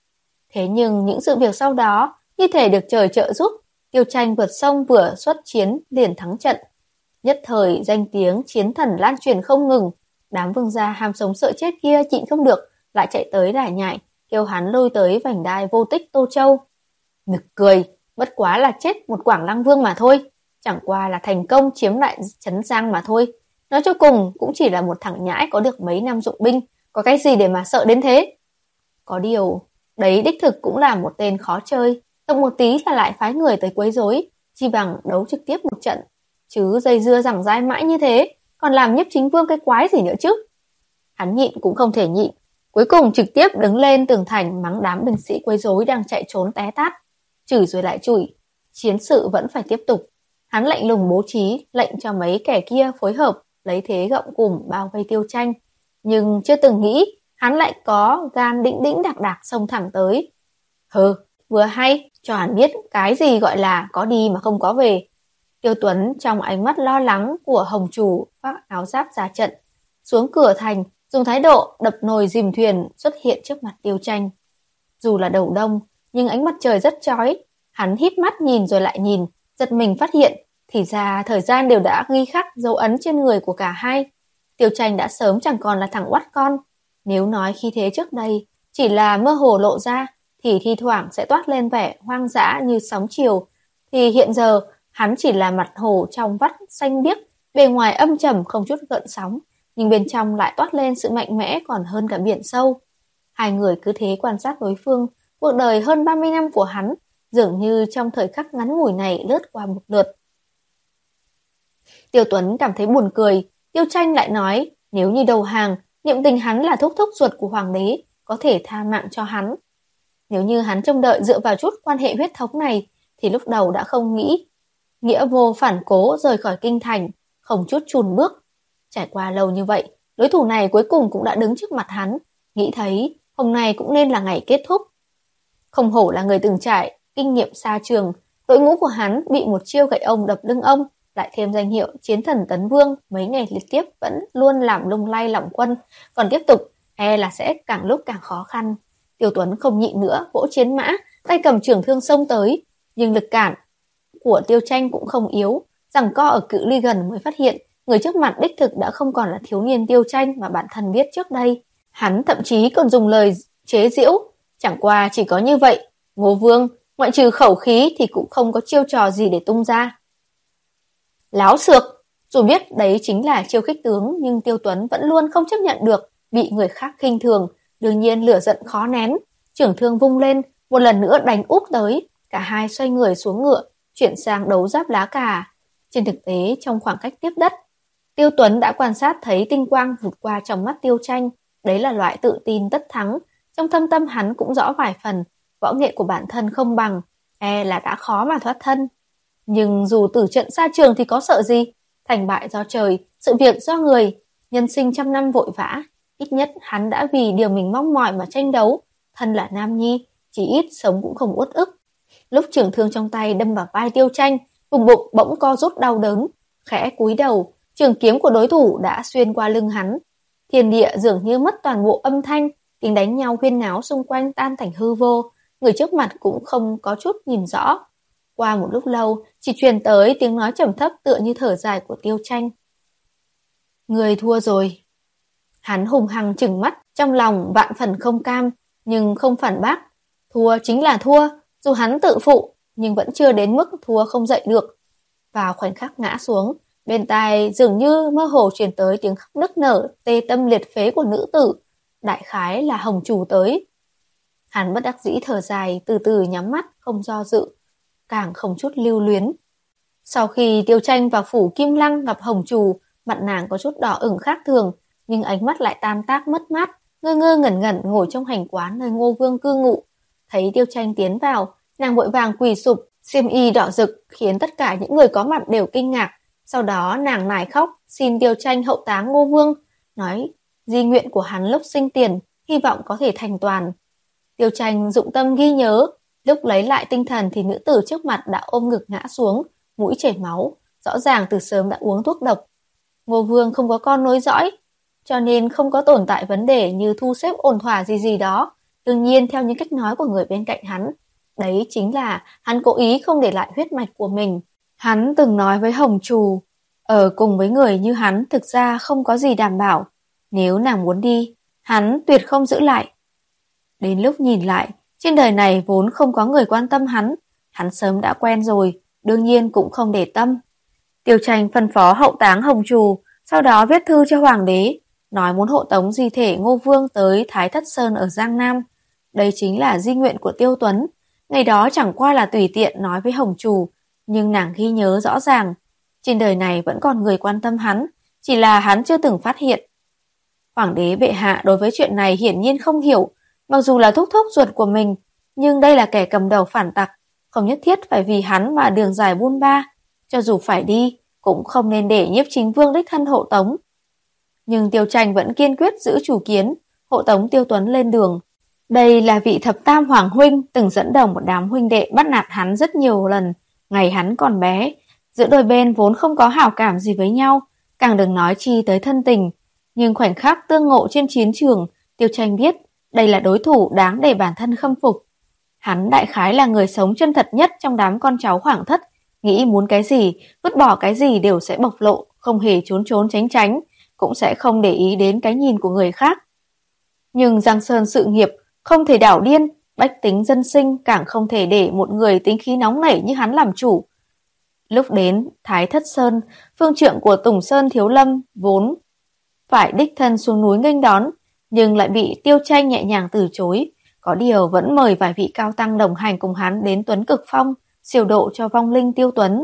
Thế nhưng những sự việc sau đó như thể được trời trợ giúp, Tiêu Tranh vượt sông vừa xuất chiến liền thắng trận. Nhất thời danh tiếng chiến thần lan truyền không ngừng, đám vương gia ham sống sợ chết kia nhịn không được, lại chạy tới đài nhại, kêu hắn lôi tới vành đai vô tích Tô Châu. Nực cười, bất quá là chết một Quảng Lăng Vương mà thôi, chẳng qua là thành công chiếm lại trấn Giang mà thôi. Nói cho cùng cũng chỉ là một thằng nhãi có được mấy năm dụng binh, có cái gì để mà sợ đến thế. Có điều, đấy đích thực cũng là một tên khó chơi, động một tí là lại phái người tới quấy rối, chi bằng đấu trực tiếp một trận. Chứ dây dưa rằng dai mãi như thế, còn làm Nhiếp Chính Vương cái quái gì nữa chứ. Hắn nhịn cũng không thể nhịn, cuối cùng trực tiếp đứng lên tường thành mắng đám binh sĩ quấy rối đang chạy trốn té tát, chửi rồi lại chửi. Chiến sự vẫn phải tiếp tục. Hắn lạnh lùng bố trí, lệnh cho mấy kẻ kia phối hợp, lấy thế gọng cùm bao vây Tiêu Tranh. Nhưng chưa từng nghĩ, hắn lại có gan đĩnh đĩnh đạc đạc xông thẳng tới. Hừ, vừa hay, cho hắn biết cái gì gọi là có đi mà không có về. Tiêu Tuấn trong ánh mắt lo lắng của Hồng Chủ khoác áo giáp ra trận, xuống cửa thành, dùng thái độ đập nồi dìm thuyền xuất hiện trước mặt Tiêu Tranh. Dù là đầu đông, nhưng ánh mặt trời rất chói, hắn híp mắt nhìn rồi lại nhìn, giật mình phát hiện, thì ra thời gian đều đã ghi khắc dấu ấn trên người của cả hai. Tiêu Tranh đã sớm chẳng còn là thằng oắt con, Nếu nói khí thế trước đây chỉ là mơ hồ lộ ra, thì thi thoảng sẽ toát lên vẻ hoang dã như sóng chiều, thì hiện giờ hắn chỉ là mặt hồ trong vắt xanh biếc, bề ngoài âm trầm không chút gợn sóng, nhưng bên trong lại toát lên sự mạnh mẽ còn hơn cả biển sâu. Hai người cứ thế quan sát đối phương, cuộc đời hơn ba mươi năm của hắn dường như trong thời khắc ngắn ngủi này lướt qua một lượt. Tiêu Tuấn cảm thấy buồn cười, Tiêu Tranh lại nói nếu như đầu hàng, niệm tình hắn là thúc thúc ruột của hoàng đế, có thể tha mạng cho hắn. Nếu như hắn trông đợi dựa vào chút quan hệ huyết thống này, thì lúc đầu đã không nghĩ. Nghĩa vô phản cố rời khỏi kinh thành, không chút chùn bước. Trải qua lâu như vậy, đối thủ này cuối cùng cũng đã đứng trước mặt hắn, nghĩ thấy hôm nay cũng nên là ngày kết thúc. Không hổ là người từng trải, kinh nghiệm xa trường, đội ngũ của hắn bị một chiêu gậy ông đập lưng ông, lại thêm danh hiệu chiến thần tấn vương, mấy ngày liên tiếp vẫn luôn làm lung lay lòng quân, còn tiếp tục e là sẽ càng lúc càng khó khăn. Tiêu Tuấn không nhịn nữa, vỗ chiến mã, tay cầm trường thương xông tới, nhưng lực cản của Tiêu Tranh cũng không yếu, giằng co ở cự ly gần mới phát hiện người trước mặt đích thực đã không còn là thiếu niên Tiêu Tranh mà bản thân biết trước đây. Hắn thậm chí còn dùng lời chế giễu, chẳng qua chỉ có như vậy, Ngô Vương ngoại trừ khẩu khí thì cũng không có chiêu trò gì để tung ra. Láo xược, dù biết đấy chính là chiêu khích tướng, nhưng Tiêu Tuấn vẫn luôn không chấp nhận được bị người khác khinh thường, đương nhiên lửa giận khó nén, trưởng thương vung lên, một lần nữa đánh úp tới, cả hai xoay người xuống ngựa, chuyển sang đấu giáp lá cà. Trên thực tế, trong khoảng cách tiếp đất, Tiêu Tuấn đã quan sát thấy tinh quang vụt qua trong mắt Tiêu Tranh, đấy là loại tự tin tất thắng, trong thâm tâm hắn cũng rõ vài phần, võ nghệ của bản thân không bằng, e là đã khó mà thoát thân. Nhưng dù tử trận xa trường thì có sợ gì, thành bại do trời, sự việc do người, nhân sinh trăm năm vội vã, ít nhất hắn đã vì điều mình mong mỏi mà tranh đấu, thân là nam nhi, chỉ ít sống cũng không uất ức. Lúc trường thương trong tay đâm vào vai Tiêu Tranh, vùng bụng bỗng co rút đau đớn, khẽ cúi đầu, trường kiếm của đối thủ đã xuyên qua lưng hắn. Thiên địa dường như mất toàn bộ âm thanh, tiếng đánh nhau huyên náo xung quanh tan thành hư vô, người trước mặt cũng không có chút nhìn rõ. Qua một lúc lâu, chỉ truyền tới tiếng nói trầm thấp tựa như thở dài của Tiêu Tranh. Người thua rồi. Hắn hùng hăng trừng mắt, trong lòng vạn phần không cam, nhưng không phản bác. Thua chính là thua, dù hắn tự phụ, nhưng vẫn chưa đến mức thua không dậy được. Vào khoảnh khắc ngã xuống, bên tai dường như mơ hồ truyền tới tiếng khóc nức nở, tê tâm liệt phế của nữ tử, đại khái là Hồng Chủ tới. Hắn bất đắc dĩ thở dài, từ từ nhắm mắt, không do dự, càng không chút lưu luyến. Sau khi Tiêu Tranh vào phủ Kim Lăng gặp Hồng Chủ, mặt nàng có chút đỏ ửng khác thường, nhưng ánh mắt lại tan tác mất mát, ngơ ngơ ngẩn ngẩn ngồi trong hành quán nơi Ngô Vương cư ngụ. Thấy Tiêu Tranh tiến vào, nàng vội vàng quỳ sụp, xiêm y đỏ rực khiến tất cả những người có mặt đều kinh ngạc. Sau đó nàng nài khóc, xin Tiêu Tranh hậu táng Ngô Vương, nói di nguyện của hắn lúc sinh tiền, hy vọng có thể thành toàn. Tiêu Tranh dụng tâm ghi nhớ, lúc lấy lại tinh thần thì nữ tử trước mặt đã ôm ngực ngã xuống, mũi chảy máu, rõ ràng từ sớm đã uống thuốc độc. Ngô Vương không có con nối dõi, cho nên không có tồn tại vấn đề như thu xếp ổn thỏa gì gì đó. Đương nhiên theo những cách nói của người bên cạnh hắn, đấy chính là hắn cố ý không để lại huyết mạch của mình. Hắn từng nói với Hồng Trù, ở cùng với người như hắn thực ra không có gì đảm bảo. Nếu nàng muốn đi, hắn tuyệt không giữ lại. Đến lúc nhìn lại, trên đời này vốn không có người quan tâm hắn, hắn sớm đã quen rồi, đương nhiên cũng không để tâm. Tiêu Tranh phân phó hậu táng Hồng Trù, sau đó viết thư cho hoàng đế, nói muốn hộ tống di thể Ngô Vương tới Thái Thất Sơn ở Giang Nam. Đây chính là di nguyện của Tiêu Tuấn. Ngày đó chẳng qua là tùy tiện nói với Hồng Trù, nhưng nàng ghi nhớ rõ ràng. Trên đời này vẫn còn người quan tâm hắn, chỉ là hắn chưa từng phát hiện. Hoàng đế bệ hạ đối với chuyện này hiển nhiên không hiểu, mặc dù là thúc thúc ruột của mình, nhưng đây là kẻ cầm đầu phản tặc, không nhất thiết phải vì hắn mà đường dài buôn ba, cho dù phải đi, cũng không nên để Nhiếp Chính Vương đích thân hộ tống. Nhưng Tiêu Tranh vẫn kiên quyết giữ chủ kiến, hộ tống Tiêu Tuấn lên đường. Đây là vị thập tam hoàng huynh từng dẫn đầu một đám huynh đệ bắt nạt hắn rất nhiều lần, ngày hắn còn bé. Giữa đôi bên vốn không có hảo cảm gì với nhau, càng đừng nói chi tới thân tình. Nhưng khoảnh khắc tương ngộ trên chiến trường, Tiêu Tranh biết đây là đối thủ đáng để bản thân khâm phục. Hắn đại khái là người sống chân thật nhất trong đám con cháu Hoàng thất, nghĩ muốn cái gì, vứt bỏ cái gì đều sẽ bộc lộ, không hề trốn trốn tránh tránh, cũng sẽ không để ý đến cái nhìn của người khác. Nhưng Giang Sơn sự nghiệp không thể đảo điên, bách tính dân sinh càng không thể để một người tính khí nóng nảy như hắn làm chủ. Lúc đến Thái Thất Sơn, phương trượng của Tùng Sơn Thiếu Lâm vốn phải đích thân xuống núi nghênh đón, nhưng lại bị Tiêu Tranh nhẹ nhàng từ chối. Có điều vẫn mời vài vị cao tăng đồng hành cùng hắn đến Tuấn Cực Phong, siêu độ cho vong linh Tiêu Tuấn.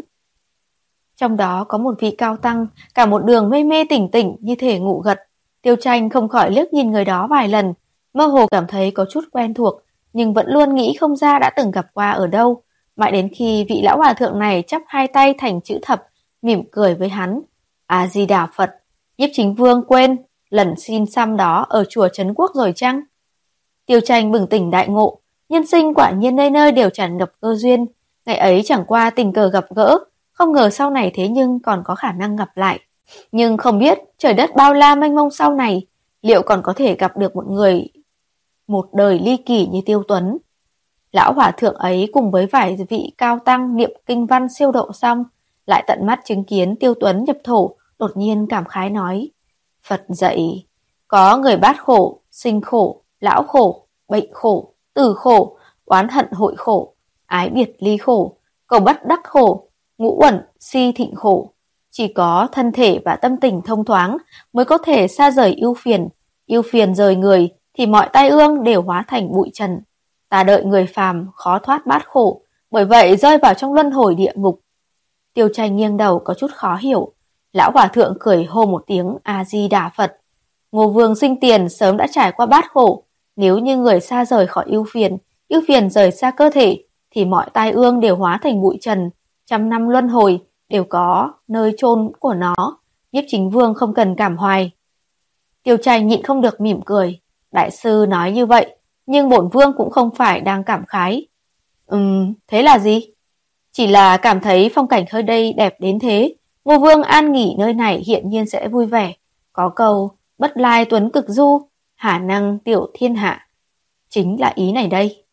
Trong đó có một vị cao tăng, cả một đường mê mê tỉnh tỉnh như thể ngủ gật. Tiêu Tranh không khỏi liếc nhìn người đó vài lần, mơ hồ cảm thấy có chút quen thuộc, nhưng vẫn luôn nghĩ không ra đã từng gặp qua ở đâu. Mãi đến khi vị lão hòa thượng này chắp hai tay thành chữ thập, mỉm cười với hắn. A Di Đà Phật, Nhiếp Chính Vương quên lần xin xăm đó ở chùa Trấn Quốc rồi chăng? Tiêu Tranh bừng tỉnh đại ngộ, nhân sinh quả nhiên nơi nơi đều tràn ngập cơ duyên. Ngày ấy chẳng qua tình cờ gặp gỡ, không ngờ sau này thế nhưng còn có khả năng gặp lại. Nhưng không biết trời đất bao la mênh mông sau này, liệu còn có thể gặp được một người một đời ly kỳ như Tiêu Tuấn. Lão hòa thượng ấy cùng với vài vị cao tăng niệm kinh văn siêu độ xong, lại tận mắt chứng kiến Tiêu Tuấn nhập thổ, đột nhiên cảm khái nói: Phật dạy, có người bát khổ, sinh khổ, lão khổ, bệnh khổ, tử khổ, oán hận hội khổ, ái biệt ly khổ, cầu bất đắc khổ, ngũ uẩn si thịnh khổ. Chỉ có thân thể và tâm tình thông thoáng mới có thể xa rời ưu phiền, ưu phiền rời người thì mọi tai ương đều hóa thành bụi trần. Ta đợi người phàm khó thoát bát khổ, bởi vậy rơi vào trong luân hồi địa ngục. Tiêu Tranh nghiêng đầu có chút khó hiểu. Lão hòa thượng cười hô một tiếng A Di Đà Phật. Ngô Vương sinh tiền sớm đã trải qua bát khổ, nếu như người xa rời khỏi ưu phiền, ưu phiền rời xa cơ thể, thì mọi tai ương đều hóa thành bụi trần, trăm năm luân hồi đều có nơi chôn của nó. Nhiếp Chính Vương không cần cảm hoài. Tiêu Tranh nhịn không được mỉm cười. Đại sư nói như vậy, nhưng bổn vương cũng không phải đang cảm khái. Ừm, thế là gì? Chỉ là cảm thấy phong cảnh hơi đây đẹp đến thế, Ngô Vương an nghỉ nơi này hiện nhiên sẽ vui vẻ. Có câu bất lai tuấn cực du, hà năng tiểu thiên hạ, chính là ý này đây.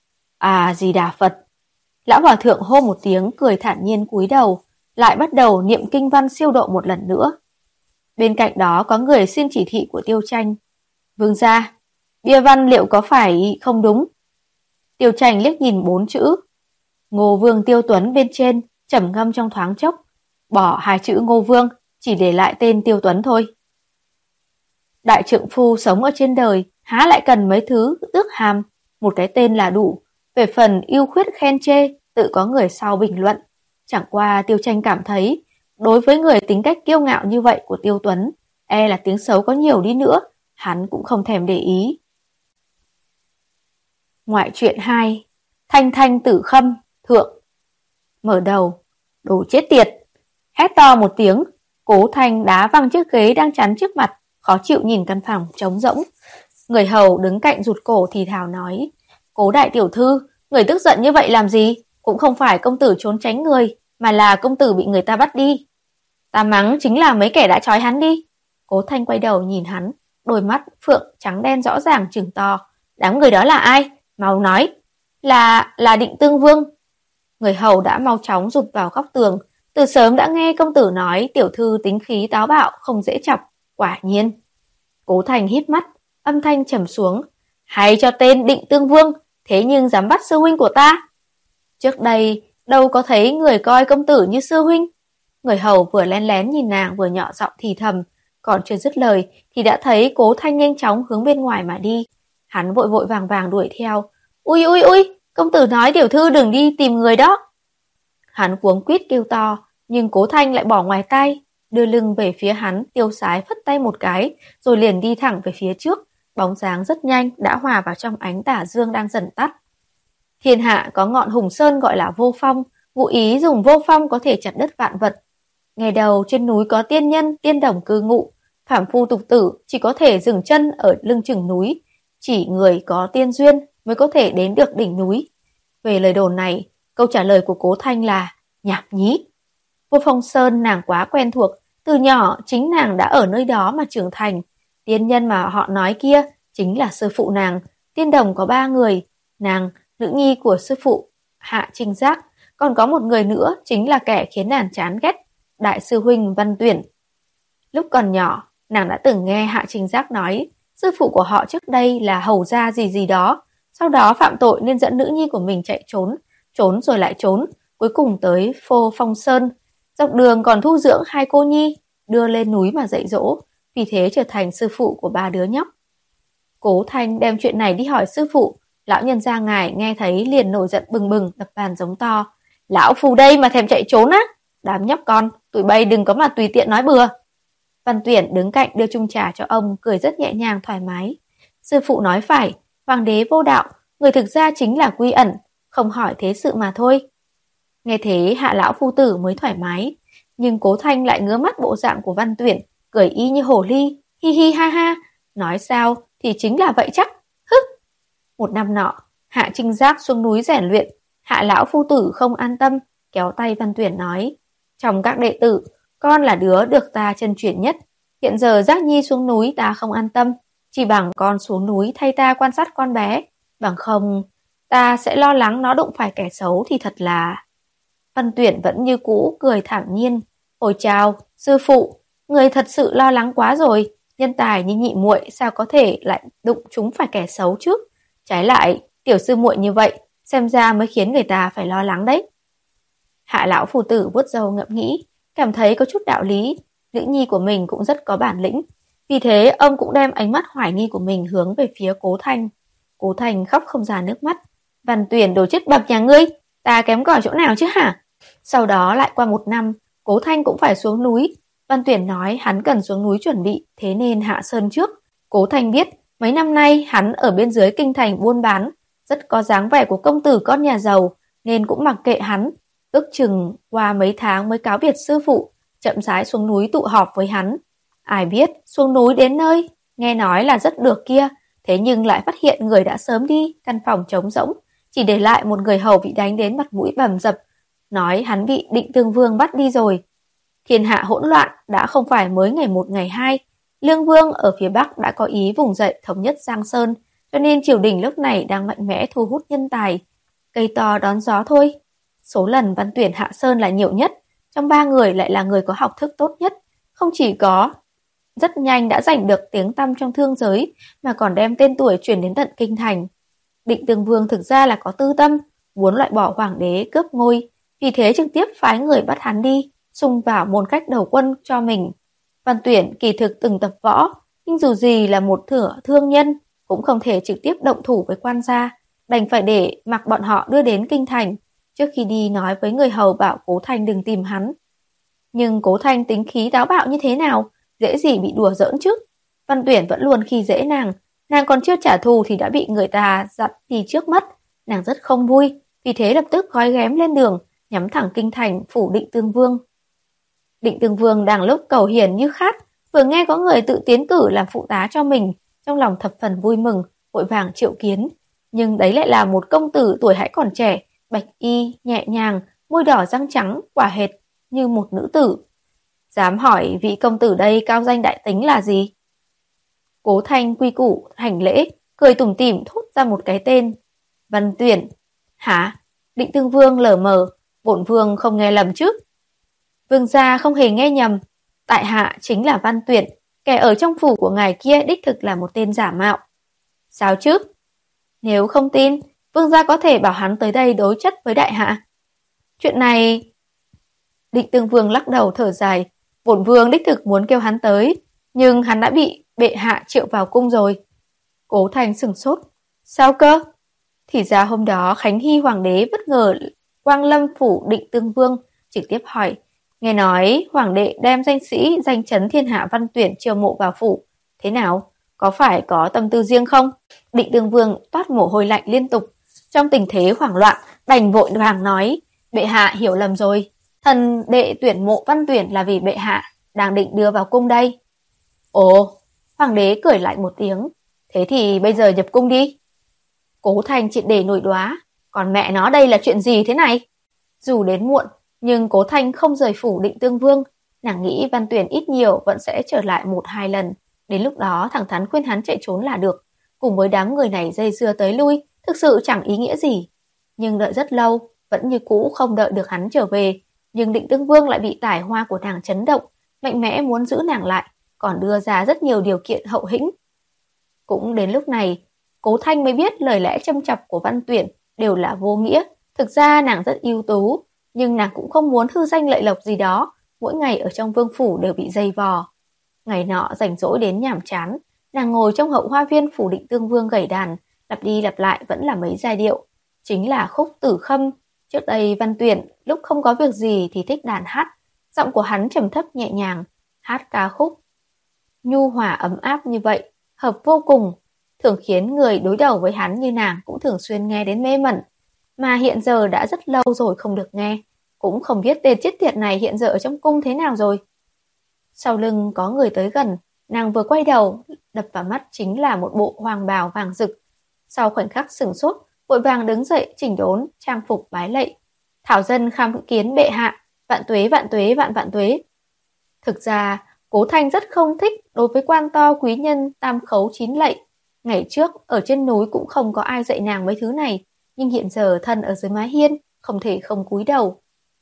À Di Đà Phật. Lão hòa thượng hô một tiếng, cười thản nhiên cúi đầu, lại bắt đầu niệm kinh văn siêu độ một lần nữa. Bên cạnh đó có người xin chỉ thị của Tiêu Tranh. Vương gia, bia văn liệu có phải không đúng? Tiêu Tranh liếc nhìn bốn chữ Ngô Vương Tiêu Tuấn bên trên, trầm ngâm trong thoáng chốc, bỏ hai chữ Ngô Vương, chỉ để lại tên Tiêu Tuấn thôi. Đại trượng phu sống ở trên đời, há lại cần mấy thứ tước hàm, một cái tên là đủ. Về phần ưu khuyết khen chê, tự có người sau bình luận. Chẳng qua Tiêu Tranh cảm thấy, đối với người tính cách kiêu ngạo như vậy của Tiêu Tuấn, e là tiếng xấu có nhiều đi nữa, hắn cũng không thèm để ý. Ngoại truyện hai, Thanh Thanh Tử Khâm, Thượng. Mở đầu, đồ chết tiệt. Hét to một tiếng, Cố Thanh đá văng chiếc ghế đang chắn trước mặt, khó chịu nhìn căn phòng trống rỗng. Người hầu đứng cạnh rụt cổ thì thào nói: Cố đại tiểu thư, người tức giận như vậy làm gì? Cũng không phải công tử trốn tránh người, mà là công tử bị người ta bắt đi. Ta mắng chính là mấy kẻ đã trói hắn đi. Cố Thanh quay đầu nhìn hắn, đôi mắt phượng trắng đen rõ ràng trừng to. Đám người đó là ai? Mau nói. Là, là Định Tương Vương. Người hầu đã mau chóng rụt vào góc tường. Từ sớm đã nghe công tử nói tiểu thư tính khí táo bạo, không dễ chọc. Quả nhiên. Cố Thành hít mắt, âm thanh trầm xuống. Hay cho tên Định Tương Vương, thế nhưng dám bắt sư huynh của ta. Trước đây, đâu có thấy người coi công tử như sư huynh. Người hầu vừa lén lén nhìn nàng vừa nhỏ giọng thì thầm, còn chưa dứt lời thì đã thấy Cố Thanh nhanh chóng hướng bên ngoài mà đi. Hắn vội vội vàng vàng đuổi theo. Ui ui ui, công tử nói tiểu thư đừng đi tìm người đó. Hắn cuống quýt kêu to, nhưng Cố Thanh lại bỏ ngoài tay, đưa lưng về phía hắn, tiêu sái phất tay một cái, rồi liền đi thẳng về phía trước. Bóng dáng rất nhanh đã hòa vào trong ánh tà dương đang dần tắt. Thiên hạ có ngọn hùng sơn gọi là Vô Phong, ngụ ý dùng vô phong có thể chặt đứt vạn vật. Ngày đầu trên núi có tiên nhân, tiên đồng cư ngụ, phàm phu tục tử chỉ có thể dừng chân ở lưng chừng núi, chỉ người có tiên duyên mới có thể đến được đỉnh núi. Về lời đồn này, câu trả lời của Cố Thanh là nhảm nhí. Vô Phong Sơn nàng quá quen thuộc, từ nhỏ chính nàng đã ở nơi đó mà trưởng thành. Tiên nhân mà họ nói kia chính là sư phụ nàng. Tiên đồng có ba người, nàng, nữ nhi của sư phụ Hạ Trinh Giác, còn có một người nữa chính là kẻ khiến nàng chán ghét, đại sư huynh Văn Tuyển. Lúc còn nhỏ, nàng đã từng nghe Hạ Trinh Giác nói, Sư phụ của họ trước đây là hầu gia gì gì đó, sau đó phạm tội nên dẫn nữ nhi của mình chạy trốn, trốn rồi lại trốn, cuối cùng tới Phô Phong Sơn, dọc đường còn thu dưỡng hai cô nhi, đưa lên núi mà dạy dỗ, vì thế trở thành sư phụ của ba đứa nhóc. Cố Thanh đem chuyện này đi hỏi sư phụ, lão nhân gia ngài nghe thấy liền nổi giận bừng bừng, đập bàn giống to: "Lão phù đây mà thèm chạy trốn á? Đám nhóc con, tụi bay đừng có mà tùy tiện nói bừa." Văn Tuyển đứng cạnh đưa chung trà cho ông, cười rất nhẹ nhàng thoải mái. Sư phụ nói phải, hoàng đế vô đạo, người thực ra chính là Quy Ẩn, không hỏi thế sự mà thôi. Nghe thế Hạ lão phu tử mới thoải mái, nhưng Cố Thanh lại ngứa mắt bộ dạng của Văn Tuyển, cười y như hổ ly, hi hi ha ha, nói sao thì chính là vậy chắc. Hứ. Một năm nọ, Hạ Trinh Giác xuống núi rèn luyện, Hạ lão phu tử không an tâm, kéo tay Văn Tuyển nói: "Trong các đệ tử, con là đứa được ta chân chuyển nhất. Hiện giờ Giác Nhi xuống núi ta không an tâm, chỉ bằng con xuống núi thay ta quan sát con bé, bằng không ta sẽ lo lắng nó đụng phải kẻ xấu thì thật là..." Văn Tuyển vẫn như cũ cười thản nhiên: "Ôi chào, sư phụ, người thật sự lo lắng quá rồi, nhân tài như nhị muội sao có thể lại đụng chúng phải kẻ xấu chứ? Trái lại, tiểu sư muội như vậy, xem ra mới khiến người ta phải lo lắng đấy." Hạ lão phù tử vuốt râu ngẫm nghĩ, cảm thấy có chút đạo lý, nữ nhi của mình cũng rất có bản lĩnh. Vì thế ông cũng đem ánh mắt hoài nghi của mình hướng về phía Cố Thanh. Cố Thanh khóc không ra nước mắt: "Văn Tuyển đồ chết bập nhà ngươi, ta kém cỏi chỗ nào chứ hả?" Sau đó lại qua một năm, Cố Thanh cũng phải xuống núi. Văn Tuyển nói hắn cần xuống núi chuẩn bị, thế nên hạ sơn trước. Cố Thanh biết mấy năm nay hắn ở bên dưới kinh thành buôn bán, rất có dáng vẻ của công tử con nhà giàu, nên cũng mặc kệ hắn. Ước chừng qua mấy tháng mới cáo biệt sư phụ, chậm rãi xuống núi tụ họp với hắn. Ai biết xuống núi đến nơi, nghe nói là rất được kia, thế nhưng lại phát hiện người đã sớm đi, căn phòng trống rỗng, chỉ để lại một người hầu bị đánh đến mặt mũi bầm dập, nói hắn bị Định Tương Vương bắt đi rồi. Thiên hạ hỗn loạn đã không phải mới ngày một ngày hai, Lương Vương ở phía Bắc đã có ý vùng dậy thống nhất Giang Sơn, cho nên triều đình lúc này đang mạnh mẽ thu hút nhân tài, cây to đón gió thôi. Số lần Văn Tuyển hạ sơn là nhiều nhất, trong ba người lại là người có học thức tốt nhất, không chỉ có rất nhanh đã giành được tiếng tăm trong thương giới, mà còn đem tên tuổi truyền đến tận kinh thành. Định Tương Vương thực ra là có tư tâm, muốn loại bỏ hoàng đế cướp ngôi, vì thế trực tiếp phái người bắt hắn đi, xung vào môn khách đầu quân cho mình. Văn Tuyển kỳ thực từng tập võ, nhưng dù gì là một thửa thương nhân, cũng không thể trực tiếp động thủ với quan gia, đành phải để mặc bọn họ đưa đến kinh thành. Trước khi đi nói với người hầu bảo Cố Thanh đừng tìm hắn. Nhưng Cố Thanh tính khí táo bạo như thế nào, dễ gì bị đùa giỡn chứ. Văn Tuyển vẫn luôn khi dễ nàng, nàng còn chưa trả thù thì đã bị người ta dặn đi trước mất. Nàng rất không vui, vì thế lập tức gói ghém lên đường, nhắm thẳng kinh thành phủ Định Tương Vương. Định Tương Vương đang lúc cầu hiền như khát, vừa nghe có người tự tiến cử làm phụ tá cho mình, trong lòng thập phần vui mừng, vội vàng triệu kiến. Nhưng đấy lại là một công tử tuổi hãy còn trẻ, bạch y, nhẹ nhàng, môi đỏ răng trắng, quả hệt như một nữ tử. Dám hỏi vị công tử đây cao danh đại tính là gì? Cố Thanh quy củ hành lễ, cười tủm tỉm thốt ra một cái tên: Văn Tuyển. Hả? Định Tương Vương lờ mờ, bổn vương không nghe lầm chứ? Vương gia không hề nghe nhầm, tại hạ chính là Văn Tuyển, kẻ ở trong phủ của ngài kia đích thực là một tên giả mạo. Sao chứ? Nếu không tin, vương gia có thể bảo hắn tới đây đối chất với đại hạ. Chuyện này... Định Tương Vương lắc đầu thở dài, bổn vương đích thực muốn kêu hắn tới, nhưng hắn đã bị bệ hạ triệu vào cung rồi. Cố Thanh sửng sốt. Sao cơ? Thì ra hôm đó Khánh Hy hoàng đế bất ngờ quang lâm phủ Định Tương Vương, trực tiếp hỏi, nghe nói hoàng đệ đem danh sĩ danh chấn thiên hạ Văn Tuyển chiêu mộ vào phủ, thế nào? Có phải có tâm tư riêng không? Định Tương Vương toát mồ hôi lạnh liên tục, trong tình thế hoảng loạn, đành vội vàng nói, bệ hạ hiểu lầm rồi, thần đệ tuyển mộ Văn Tuyển là vì bệ hạ đang định đưa vào cung đây. Ồ, hoàng đế cười lại một tiếng, thế thì bây giờ nhập cung đi. Cố Thanh triệt để nổi đoá, còn mẹ nó đây là chuyện gì thế này? Dù đến muộn, nhưng Cố Thanh không rời phủ Định Tương Vương, nàng nghĩ Văn Tuyển ít nhiều vẫn sẽ trở lại một hai lần, đến lúc đó thẳng thắn khuyên hắn chạy trốn là được. Cùng với đám người này dây dưa tới lui, thực sự chẳng ý nghĩa gì. Nhưng đợi rất lâu, vẫn như cũ không đợi được hắn trở về, nhưng Định Tương Vương lại bị tài hoa của nàng chấn động, mạnh mẽ muốn giữ nàng lại, còn đưa ra rất nhiều điều kiện hậu hĩnh. Cũng đến lúc này, Cố Thanh mới biết lời lẽ châm chọc của Văn Tuyển đều là vô nghĩa. Thực ra nàng rất ưu tú, nhưng nàng cũng không muốn hư danh lợi lộc gì đó, mỗi ngày ở trong vương phủ đều bị dày vò. Ngày nọ rảnh rỗi đến nhàm chán, nàng ngồi trong hậu hoa viên phủ Định Tương Vương gảy đàn, lặp đi lặp lại vẫn là mấy giai điệu, chính là khúc Tử Khâm. Trước đây Văn Tuyển lúc không có việc gì thì thích đàn hát, giọng của hắn trầm thấp nhẹ nhàng, hát ca khúc nhu hòa ấm áp như vậy, hợp vô cùng, thường khiến người đối đầu với hắn như nàng cũng thường xuyên nghe đến mê mẩn. Mà hiện giờ đã rất lâu rồi không được nghe, cũng không biết tên chết tiệt này hiện giờ ở trong cung thế nào rồi. Sau lưng có người tới gần, nàng vừa quay đầu, đập vào mắt chính là một bộ hoàng bào vàng rực. Sau khoảnh khắc sửng sốt, vội vàng đứng dậy chỉnh đốn, trang phục bái lạy. Thảo dân kham kiến bệ hạ, vạn tuế vạn tuế vạn vạn tuế. Thực ra, Cố Thanh rất không thích đối với quan to quý nhân tam khấu chín lạy. Ngày trước, ở trên núi cũng không có ai dạy nàng mấy thứ này, nhưng hiện giờ thân ở dưới mái hiên, không thể không cúi đầu.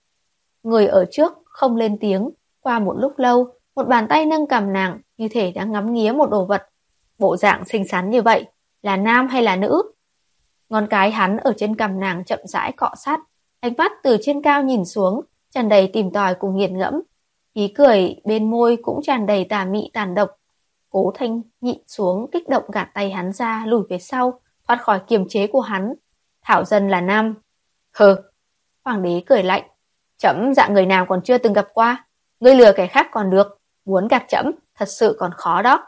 Người ở trước không lên tiếng, qua một lúc lâu, một bàn tay nâng cằm nàng như thể đang ngắm nghía một đồ vật. Bộ dạng xinh xắn như vậy, là nam hay là nữ? Ngón cái hắn ở trên cằm nàng chậm rãi cọ sát, ánh mắt từ trên cao nhìn xuống, tràn đầy tìm tòi cùng nghiền ngẫm. Ý cười bên môi cũng tràn đầy tà mị tàn độc. Cố Thanh nhịn xuống kích động gạt tay hắn ra lùi về sau, thoát khỏi kiềm chế của hắn. Thảo dân là nam. Hừ. Hoàng đế cười lạnh. Trẫm dạng người nào còn chưa từng gặp qua. Ngươi lừa kẻ khác còn được, muốn gạt trẫm thật sự còn khó đó.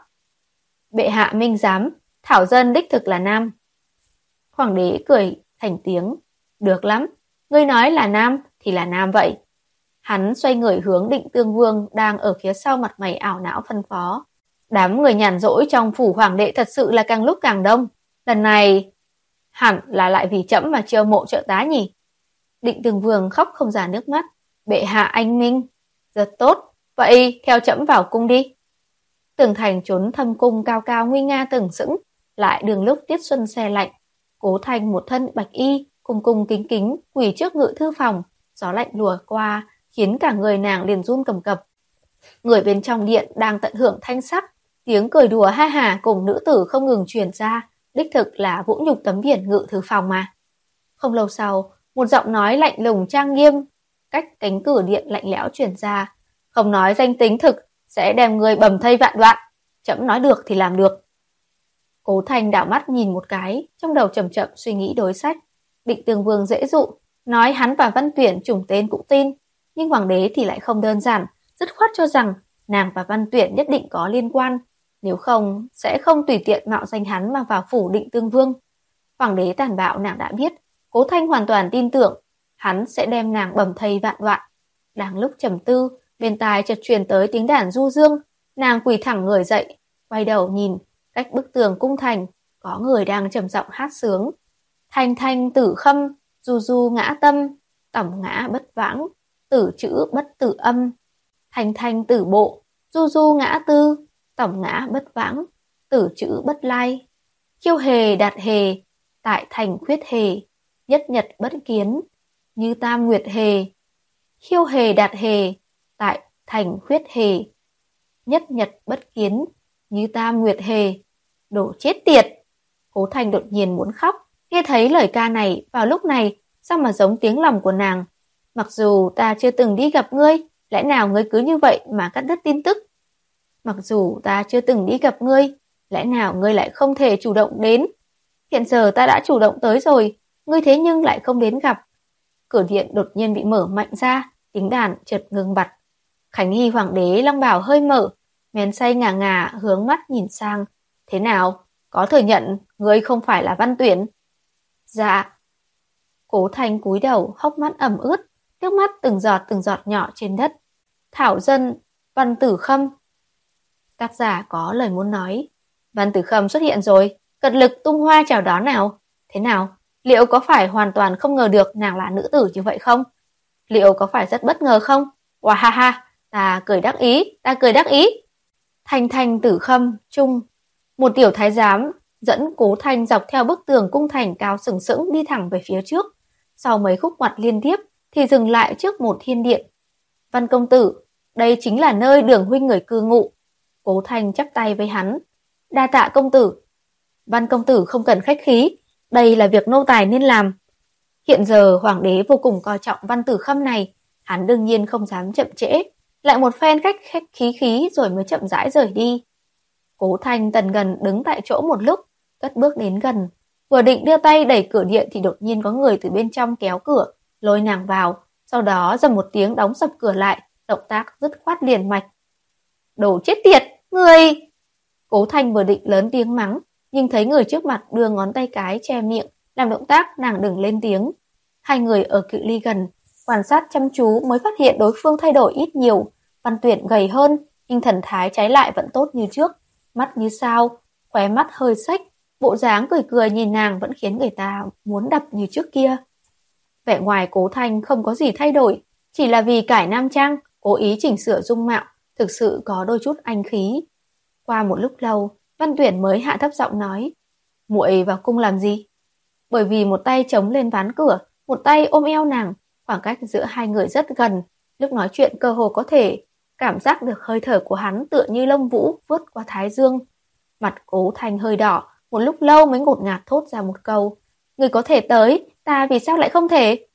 Bệ hạ minh giám, Thảo dân đích thực là nam. Hoàng đế cười thành tiếng. Được lắm, ngươi nói là nam thì là nam vậy. Hắn xoay người hướng Định Tương Vương đang ở phía sau mặt mày ảo não phân phó. Đám người nhàn rỗi trong phủ hoàng đệ thật sự là càng lúc càng đông. Lần này hẳn là lại vì trẫm mà chiêu mộ trợ tá nhỉ. Định Tương Vương khóc không ra nước mắt. Bệ hạ anh minh. Rất tốt, vậy theo trẫm vào cung đi. Tường thành trốn thâm cung cao cao nguy nga từng sững, lại đường lúc tiết xuân se lạnh. Cố Thanh một thân bạch y, cung cung kính kính quỳ trước ngự thư phòng, gió lạnh lùa qua, khiến cả người nàng liền run cầm cập. Người bên trong điện đang tận hưởng thanh sắc, tiếng cười đùa ha hả cùng nữ tử không ngừng truyền ra, đích thực là vũ nhục tấm biển ngự thư phòng mà. Không lâu sau, một giọng nói lạnh lùng trang nghiêm, cách cánh cửa điện lạnh lẽo truyền ra, không nói danh tính thực, sẽ đem người bầm thây vạn đoạn, trẫm nói được thì làm được. Cố Thanh đảo mắt nhìn một cái, trong đầu chậm chậm suy nghĩ đối sách. Định Tương Vương dễ dụ, nói hắn và Văn Tuyển trùng tên cũng tin, nhưng hoàng đế thì lại không đơn giản, dứt khoát cho rằng nàng và Văn Tuyển nhất định có liên quan, nếu không sẽ không tùy tiện mạo danh hắn mà vào phủ Định Tương Vương. Hoàng đế tàn bạo nàng đã biết, Cố Thanh hoàn toàn tin tưởng hắn sẽ đem nàng bầm thây vạn đoạn. Đang lúc trầm tư, bên tai chợt truyền tới tiếng đàn du dương, nàng quỳ thẳng người dậy, quay đầu nhìn, cách bức tường cung thành có người đang trầm giọng hát sướng. Thanh thanh tử khâm, du du ngã tâm, tổng ngã bất vãng, tử chữ bất tử âm. Thanh thanh tử bộ, du du ngã tư, tổng ngã bất vãng, tử chữ bất lai. Chiêu hề đạt hề, tại thành khuyết hề, nhất nhật bất kiến, như tam nguyệt hề. Khiêu hề đạt hề, tại thành khuyết hề, nhất nhật bất kiến, như tam nguyệt hề. Đồ chết tiệt! Cố Thanh đột nhiên muốn khóc, nghe thấy lời ca này vào lúc này, sao mà giống tiếng lòng của nàng. Mặc dù ta chưa từng đi gặp ngươi, lẽ nào ngươi cứ như vậy mà cắt đứt tin tức? Mặc dù ta chưa từng đi gặp ngươi, lẽ nào ngươi lại không thể chủ động đến? Hiện giờ ta đã chủ động tới rồi, ngươi thế nhưng lại không đến gặp. Cửa điện đột nhiên bị mở mạnh ra, tiếng đàn chợt ngừng bặt. Khánh Hy hoàng đế long bào hơi mở, men say ngà ngà hướng mắt nhìn sang. Thế nào? Có thừa nhận ngươi không phải là Văn Tuyển? Dạ. Cố Thanh cúi đầu, hốc mắt ẩm ướt, nước mắt từng giọt từng giọt nhỏ trên đất. Thảo dân, Văn Tử Khâm. Tác giả có lời muốn nói. Văn Tử Khâm xuất hiện rồi, cật lực tung hoa chào đón nào. Thế nào? Liệu có phải hoàn toàn không ngờ được nàng là nữ tử như vậy không? Liệu có phải rất bất ngờ không? Wow ha ha, ta cười đắc ý, ta cười đắc ý. Thanh thanh tử khâm, trung. Một tiểu thái giám dẫn Cố Thanh dọc theo bức tường cung thành cao sừng sững đi thẳng về phía trước. Sau mấy khúc ngoặt liên tiếp thì dừng lại trước một thiên điện. Văn công tử, đây chính là nơi Đường huynh người cư ngụ. Cố Thanh chắp tay với hắn. Đa tạ công tử. Văn công tử không cần khách khí, đây là việc nô tài nên làm. Hiện giờ hoàng đế vô cùng coi trọng Văn Tử Khâm này, hắn đương nhiên không dám chậm trễ, lại một phen khách khách khí khí rồi mới chậm rãi rời đi. Cố Thanh Tần gần đứng tại chỗ một lúc, cất bước đến gần, vừa định đưa tay đẩy cửa điện thì đột nhiên có người từ bên trong kéo cửa, lôi nàng vào, sau đó dầm một tiếng đóng sập cửa lại, động tác dứt khoát liền mạch. Đồ chết tiệt, người! Cố Thanh vừa định lớn tiếng mắng, nhưng thấy người trước mặt đưa ngón tay cái che miệng, làm động tác nàng đừng lên tiếng. Hai người ở cự ly gần, quan sát chăm chú mới phát hiện đối phương thay đổi ít nhiều. Văn Tuyển gầy hơn, nhưng thần thái trái lại vẫn tốt như trước, mắt như sao, khóe mắt hơi xếch, bộ dáng cười cười nhìn nàng vẫn khiến người ta muốn đập như trước kia. Vẻ ngoài Cố Thanh không có gì thay đổi, chỉ là vì cải nam trang, cố ý chỉnh sửa dung mạo, thực sự có đôi chút anh khí. Qua một lúc lâu, Văn Tuyển mới hạ thấp giọng nói, muội vào cung làm gì? Bởi vì một tay chống lên ván cửa, một tay ôm eo nàng, khoảng cách giữa hai người rất gần, lúc nói chuyện cơ hồ có thể cảm giác được hơi thở của hắn tựa như lông vũ vướt qua thái dương. Mặt Cố Thanh hơi đỏ, một lúc lâu mới ngột ngạt thốt ra một câu, người có thể tới, ta vì sao lại không thể?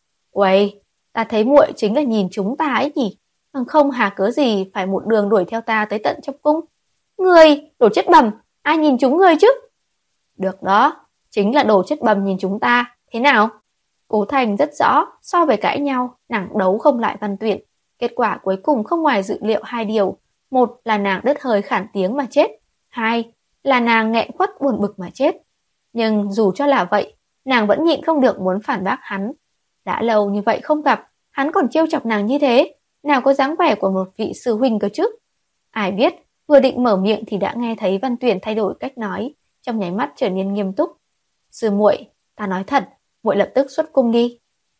Uầy, ta thấy muội chính là nhìn chúng ta ấy nhỉ, bằng không hà cớ gì phải một đường đuổi theo ta tới tận trong cung. Người, đồ chất bầm, ai nhìn chúng người chứ? Được đó, chính là đồ chất bầm nhìn chúng ta, thế nào? Cố Thành rất rõ, so với cãi nhau, nàng đấu không lại Văn Tuyển. Kết quả cuối cùng không ngoài dự liệu hai điều. Một là nàng đứt hơi khản tiếng mà chết. Hai là nàng nghẹn khuất buồn bực mà chết. Nhưng dù cho là vậy, nàng vẫn nhịn không được muốn phản bác hắn. Đã lâu như vậy không gặp, hắn còn trêu chọc nàng như thế, nào có dáng vẻ của một vị sư huynh cơ chứ. Ai biết, vừa định mở miệng thì đã nghe thấy Văn Tuyển thay đổi cách nói, trong nháy mắt trở nên nghiêm túc. Sư muội, ta nói thật, muội lập tức xuất cung đi.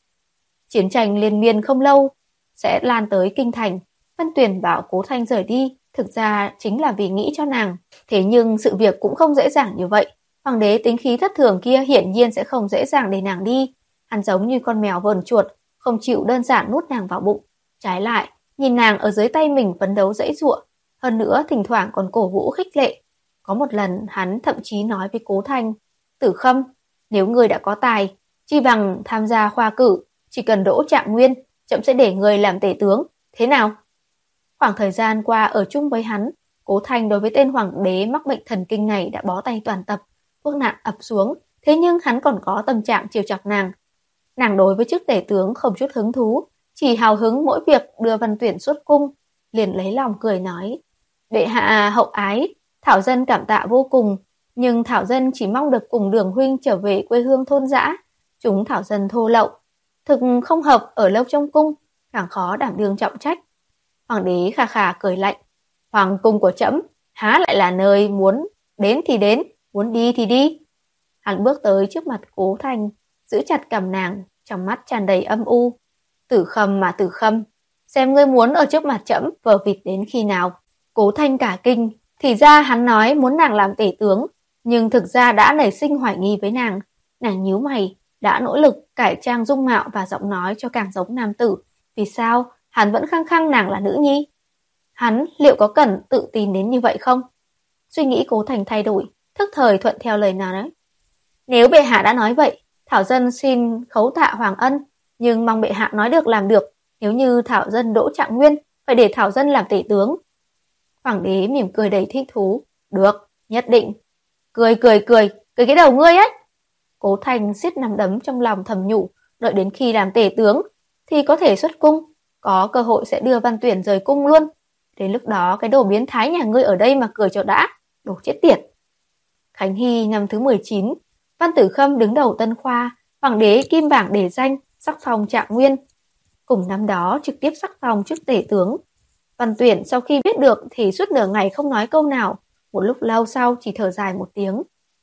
Chiến tranh liên miên không lâu sẽ lan tới kinh thành. Văn Tuyển bảo Cố Thanh rời đi, thực ra chính là vì nghĩ cho nàng. Thế nhưng sự việc cũng không dễ dàng như vậy. Hoàng đế tính khí thất thường kia hiển nhiên sẽ không dễ dàng để nàng đi. Hắn giống như con mèo vờn chuột, không chịu đơn giản nuốt nàng vào bụng. Trái lại, nhìn nàng ở dưới tay mình phấn đấu dãy giụa, hơn nữa thỉnh thoảng còn cổ vũ khích lệ. Có một lần hắn thậm chí nói với Cố Thanh, Tử Khâm, nếu ngươi đã có tài, chi bằng tham gia khoa cử, chỉ cần đỗ trạng nguyên, chậm sẽ để người làm tể tướng, thế nào? Khoảng thời gian qua ở chung với hắn, Cố Thanh đối với tên hoàng đế mắc bệnh thần kinh này đã bó tay toàn tập, thuốc nặng ập xuống, thế nhưng hắn còn có tâm trạng chiều chọc nàng. Nàng đối với chức tể tướng không chút hứng thú, chỉ hào hứng mỗi việc đưa Văn Tuyển xuất cung, liền lấy lòng cười nói, bệ hạ hậu ái, Thảo dân cảm tạ vô cùng, nhưng Thảo dân chỉ mong được cùng Đường huynh trở về quê hương thôn dã, chúng Thảo dân thô lậu, thực không hợp ở lâu trong cung, càng khó đảm đương trọng trách. Hoàng đế khà khà cười lạnh, hoàng cung của trẫm há lại là nơi muốn đến thì đến, muốn đi thì đi. Hắn bước tới trước mặt Cố Thanh, giữ chặt cằm nàng, trong mắt tràn đầy âm u. Tử Khâm mà Tử Khâm, xem ngươi muốn ở trước mặt trẫm vờ vịt đến khi nào? Cố Thanh cả kinh, thì ra hắn nói muốn nàng làm tể tướng, nhưng thực ra đã nảy sinh hoài nghi với nàng. Nàng nhíu mày, đã nỗ lực cải trang dung mạo và giọng nói cho càng giống nam tử, vì sao hắn vẫn khăng khăng nàng là nữ nhi? Hắn liệu có cần tự tin đến như vậy không? Suy nghĩ Cố Thành thay đổi, thức thời thuận theo lời nói. Nếu bệ hạ đã nói vậy, Thảo dân xin khấu tạ hoàng ân, nhưng mong bệ hạ nói được làm được. Nếu như Thảo dân đỗ trạng nguyên, phải để Thảo dân làm tể tướng. Hoàng đế mỉm cười đầy thích thú. Được, nhất định. Cười cười cười, cười cái đầu ngươi ấy. Cố Thành siết nắm đấm trong lòng thầm nhủ, đợi đến khi làm tể tướng thì có thể xuất cung, có cơ hội sẽ đưa Văn Tuyển rời cung luôn. Đến lúc đó cái đồ biến thái nhà ngươi ở đây mà cười cho đã, đồ chết tiệt. Khánh Hy năm thứ mười chín, Văn Tử Khâm đứng đầu Tân Khoa, hoàng đế kim bảng đề danh, sắc phong trạng nguyên. Cùng năm đó trực tiếp sắc phong chức tể tướng. Văn Tuyển sau khi biết được thì suốt nửa ngày không nói câu nào, một lúc lâu sau chỉ thở dài một tiếng.